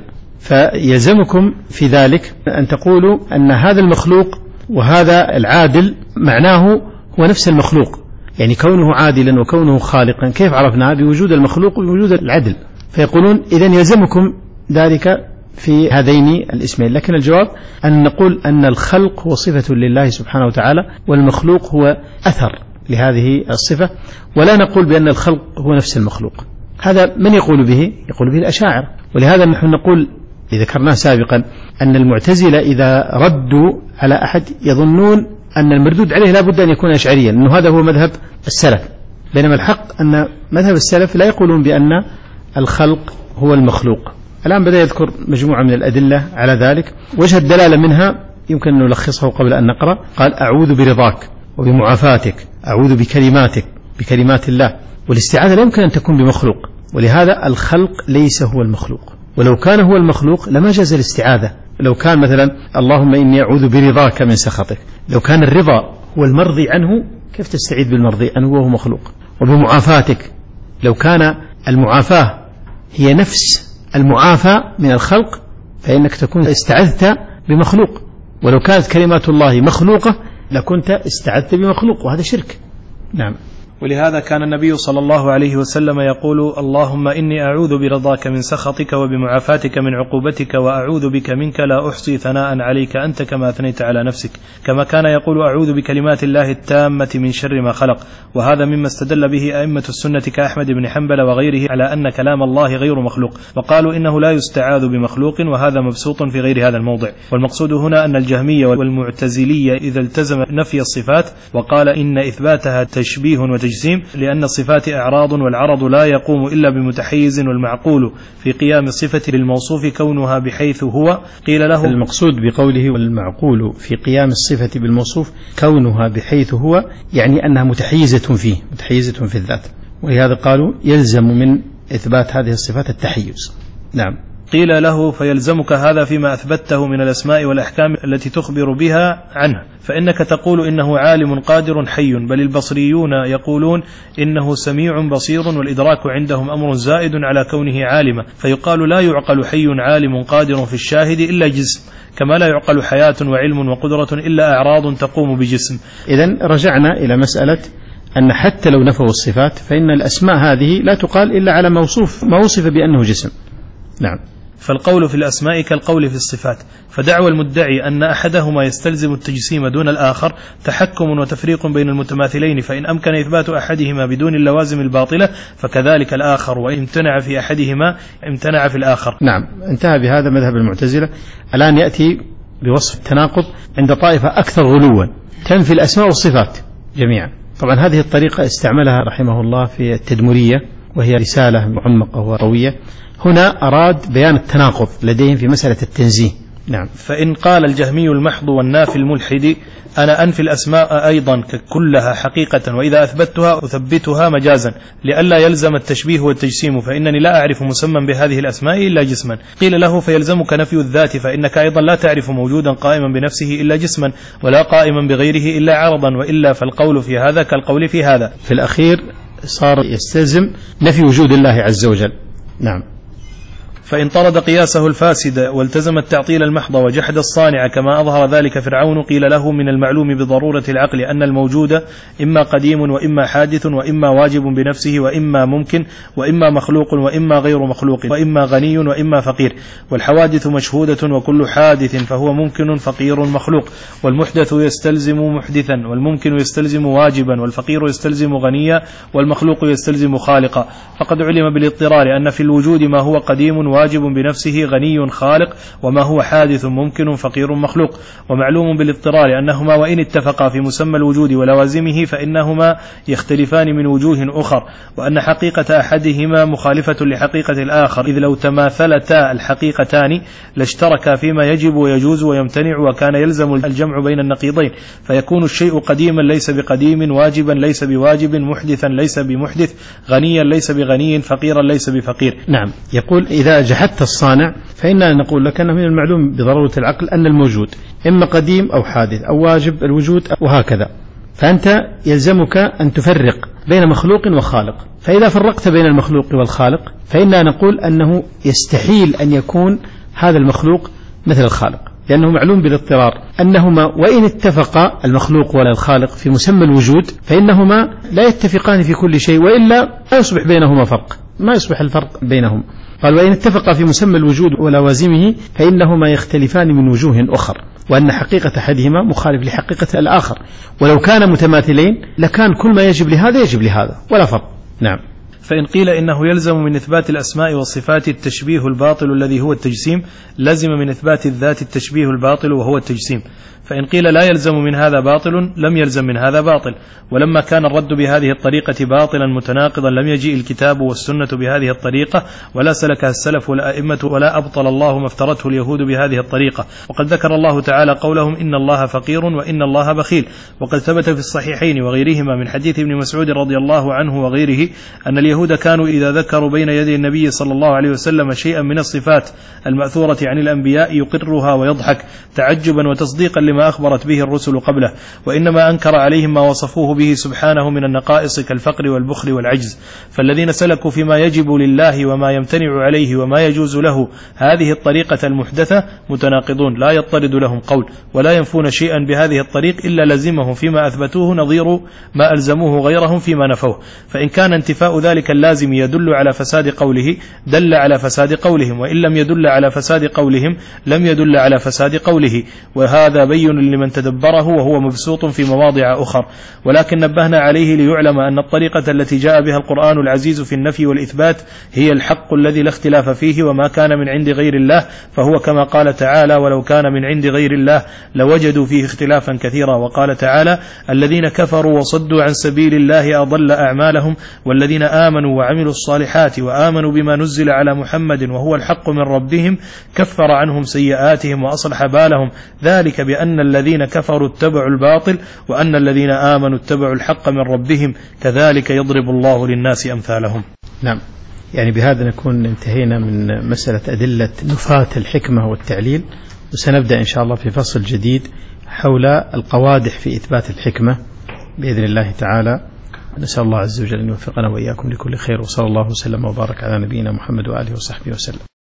[SPEAKER 1] فيلزمكم في ذلك أن تقولوا أن هذا المخلوق وهذا العادل معناه هو نفس المخلوق، يعني كونه عادلا وكونه خالقا كيف عرفناه؟ بوجود المخلوق وبوجود العدل. فيقولون إذن يلزمكم ذلك في هذين الاسمين، لكن الجواب أن نقول أن الخلق هو صفة لله سبحانه وتعالى والمخلوق هو أثر لهذه الصفة، ولا نقول بأن الخلق هو نفس المخلوق. هذا من يقول به؟ يقول به الأشاعرة. ولهذا نحن نقول ذكرناه سابقا أن المعتزلة إذا ردوا على أحد يظنون أن المردود عليه لا بد أن يكون أشعريا، أنه هذا هو مذهب السلف، بينما الحق أن مذهب السلف لا يقولون بأن الخلق هو المخلوق. الآن بدأ يذكر مجموعة من الأدلة على ذلك، وجه الدلالة منها يمكن أن نلخصه قبل أن نقرأ. قال أعوذ برضاك وبمعافاتك، أعوذ بكلماتك بكلمات الله، والاستعاذة لا يمكن أن تكون بمخلوق، ولهذا الخلق ليس هو المخلوق، ولو كان هو المخلوق لما جاز الاستعاذة. لو كان مثلا اللهم إني أعوذ برضاك من سخطك، لو كان الرضا هو المرضي عنه كيف تستعيذ بالمرضي عنه وهو مخلوق؟ وبمعافاتك، لو كان المعافاة هي نفس المعافى من الخلق فإنك تكون استعذت بمخلوق، ولو كانت كلمات الله مخلوقة لكنت استعذت بمخلوق، وهذا شرك. نعم.
[SPEAKER 2] ولهذا كان النبي صلى الله عليه وسلم يقول اللهم إني أعوذ برضاك من سخطك وبمعافاتك من عقوبتك وأعوذ بك منك لا أحصي ثناء عليك أنت كما أثنيت على نفسك، كما كان يقول أعوذ بكلمات الله التامة من شر ما خلق. وهذا مما استدل به أئمة السنة كأحمد بن حنبل وغيره على أن كلام الله غير مخلوق، وقالوا إنه لا يستعاذ بمخلوق، وهذا مبسوط في غير هذا الموضع. والمقصود هنا أن الجهمية والمعتزلية إذا التزم نفي الصفات وقال إن إثباتها تشبيه والتجسيم، لأن الصفات أعراض والعرض لا يقوم إلا بمتحيز، والمعقول في قيام الصفة للموصوف كونها بحيث هو. قيل له
[SPEAKER 1] المقصود بقوله والمعقول في قيام الصفة بالموصوف كونها بحيث هو، يعني أنها متحيزة فيه، متحيزة في الذات، ولهذا قالوا يلزم من إثبات هذه الصفات التحيز. نعم.
[SPEAKER 2] قيل له فيلزمك هذا فيما أثبته من الأسماء والأحكام التي تخبر بها عنه، فإنك تقول إنه عالم قادر حي، بل البصريون يقولون إنه سميع بصير، والإدراك عندهم أمر زائد على كونه عالما، فيقال لا يعقل حي عالم قادر في الشاهد إلا جسم، كما لا يعقل حياة وعلم وقدرة إلا أعراض تقوم بجسم.
[SPEAKER 1] إذن رجعنا إلى مسألة أن حتى لو نفوا الصفات فإن الأسماء هذه لا تقال إلا على موصوف ما وصف بأنه جسم. نعم.
[SPEAKER 2] فالقول في الأسماء كالقول في الصفات، فدعوى المدعي أن أحدهما يستلزم التجسيم دون الآخر تحكم وتفريق بين المتماثلين، فإن أمكن إثبات أحدهما بدون اللوازم الباطلة فكذلك الآخر، وإن امتنع في أحدهما امتنع في الآخر.
[SPEAKER 1] نعم. انتهى بهذا مذهب المعتزلة. الآن يأتي بوصف التناقض عند طائفة أكثر غلوا تنفي الأسماء والصفات جميعا. طبعا هذه الطريقة استعملها رحمه الله في التدمرية، وهي رسالة معمقة وقوية. هنا أراد بيان التناقض لديهم في مسألة التنزيه. نعم.
[SPEAKER 2] فإن قال الجهمي المحض والنافي الملحد أنا أنفي الأسماء أيضا كلها حقيقة، وإذا أثبتها أثبتها مجازا لئلا يلزم التشبيه والتجسيم، فإنني لا أعرف مسمى بهذه الأسماء إلا جسما. قيل له فيلزمك نفي الذات، فإنك أيضا لا تعرف موجودا قائما بنفسه إلا جسما، ولا قائما بغيره إلا عرضا، وإلا فالقول في هذا كالقول في هذا.
[SPEAKER 1] في الأخير صار يستلزم نفي وجود الله عز وجل. نعم.
[SPEAKER 2] فإن طرد قياسه الفاسد والتزم التعطيل المحض وجحد الصانع كما أظهر ذلك فرعون، قيل له من المعلوم بضرورة العقل أن الموجود إما قديم وإما حادث وإما واجب بنفسه وإما ممكن وإما مخلوق وإما غير مخلوق وإما غني وإما فقير، والحوادث مشهودة وكل حادث فهو ممكن فقير مخلوق، والمحدث يستلزم محدثا، والممكن يستلزم واجبا، والفقير يستلزم غنيا، والمخلوق يستلزم خالقا. فقد علم بالاضطرار أن في الوجود ما هو قديم واجب بنفسه غني خالق، وما هو حادث ممكن فقير مخلوق. ومعلوم بالاضطرار أنهما وإن اتفقا في مسمى الوجود ولوازمه فإنهما يختلفان من وجوه أخر، وأن حقيقة أحدهما مخالفة لحقيقة الآخر، إذ لو تماثلتا الحقيقتان لاشتركا فيما يجب ويجوز ويمتنع، وكان يلزم الجمع بين النقيضين، فيكون الشيء قديما ليس بقديم، واجبا ليس بواجب، محدثا ليس بمحدث، غنيا ليس بغني، فقيرا ليس بفقير.
[SPEAKER 1] نعم. يقول إذا جحدت الصانع فإننا نقول لك أنه من المعلوم بضرورة العقل أن الموجود إما قديم أو حادث أو واجب الوجود وهكذا، فأنت يلزمك أن تفرق بين مخلوق وخالق. فإذا فرقت بين المخلوق والخالق فإننا نقول أنه يستحيل أن يكون هذا المخلوق مثل الخالق، لأنه معلوم بالاضطرار أنهما وإن اتفقا المخلوق ولا الخالق في مسمى الوجود فإنهما لا يتفقان في كل شيء، وإلا لا يصبح بينهما فرق، ما يصبح الفرق بينهم. قال وإن اتفقا في مسمى الوجود ولوازمه فإنهما يختلفان من وجوه أخر، وأن حقيقة أحدهما مخالف لحقيقة الآخر، ولو كان متماثلين لكان كل ما يجب لهذا يجب لهذا ولا فرق. نعم.
[SPEAKER 2] فإن قيل إنه يلزم من إثبات الأسماء والصفات التشبيه الباطل الذي هو التجسيم، لزم من إثبات الذات التشبيه الباطل وهو التجسيم. فإن قيل لا يلزم من هذا باطل لم يلزم من هذا باطل. ولما كان الرد بهذه الطريقة باطلا متناقضا لم يجيء الكتاب والسنة بهذه الطريقة، ولا سلكها السلف والأئمة، ولا أبطل الله ما افترته اليهود بهذه الطريقة. وقد ذكر الله تعالى قولهم إن الله فقير وإن الله بخيل. وقد ثبت في الصحيحين وغيرهما من حديث ابن مسعود رضي الله عنه وغيره أن اليهود كانوا إذا ذكروا بين يدي النبي صلى الله عليه وسلم شيئا من الصفات المأثورة عن الأنبياء يقرها ويضحك تعجبا وتصديقا لما أخبرت به الرسل قبله، وإنما أنكر عليهم ما وصفوه به سبحانه من النقائص كالفقر والبخل والعجز. فالذين سلكوا فيما يجب لله وما يمتنع عليه وما يجوز له هذه الطريقة المحدثة متناقضون لا يطرد لهم قول، ولا ينفون شيئا بهذه الطريق إلا لزمهم فيما أثبتوه نظير ما ألزموه غيرهم فيما نفوه. فإن كان انتفاء ذلك اللازم يدل على فساد قوله دل على فساد قولهم، وإن لم يدل على فساد قولهم لم يدل على فساد قوله. وهذا بين وبين لمن تدبره وهو مبسوط في مواضع أخر، ولكن نبهنا عليه ليعلم أن الطريقة التي جاء بها القرآن العزيز في النفي والإثبات هي الحق الذي لا اختلاف فيه، وما كان من عند غير الله فهو كما قال تعالى: ولو كان من عند غير الله لوجدوا فيه اختلافا كثيرا. وقال تعالى: الذين كفروا وصدوا عن سبيل الله أضل أعمالهم، والذين آمنوا وعملوا الصالحات وآمنوا بما نزل على محمد وهو الحق من ربهم كفر عنهم سيئاتهم وأصلح بالهم، ذلك بأن الذين كفروا اتبعوا الباطل وأن الذين آمنوا اتبعوا الحق من ربهم كذلك يضرب الله للناس أمثالهم.
[SPEAKER 1] نعم، يعني بهذا نكون انتهينا من مسألة أدلة نفاة الحكمة والتعليل، وسنبدأ إن شاء الله في فصل جديد حول القوادح في إثبات الحكمة بإذن الله تعالى. نسأل الله عز وجل أن يوفقنا وإياكم لكل خير، وصلى الله وسلم وبارك على نبينا محمد وآله وصحبه وسلم.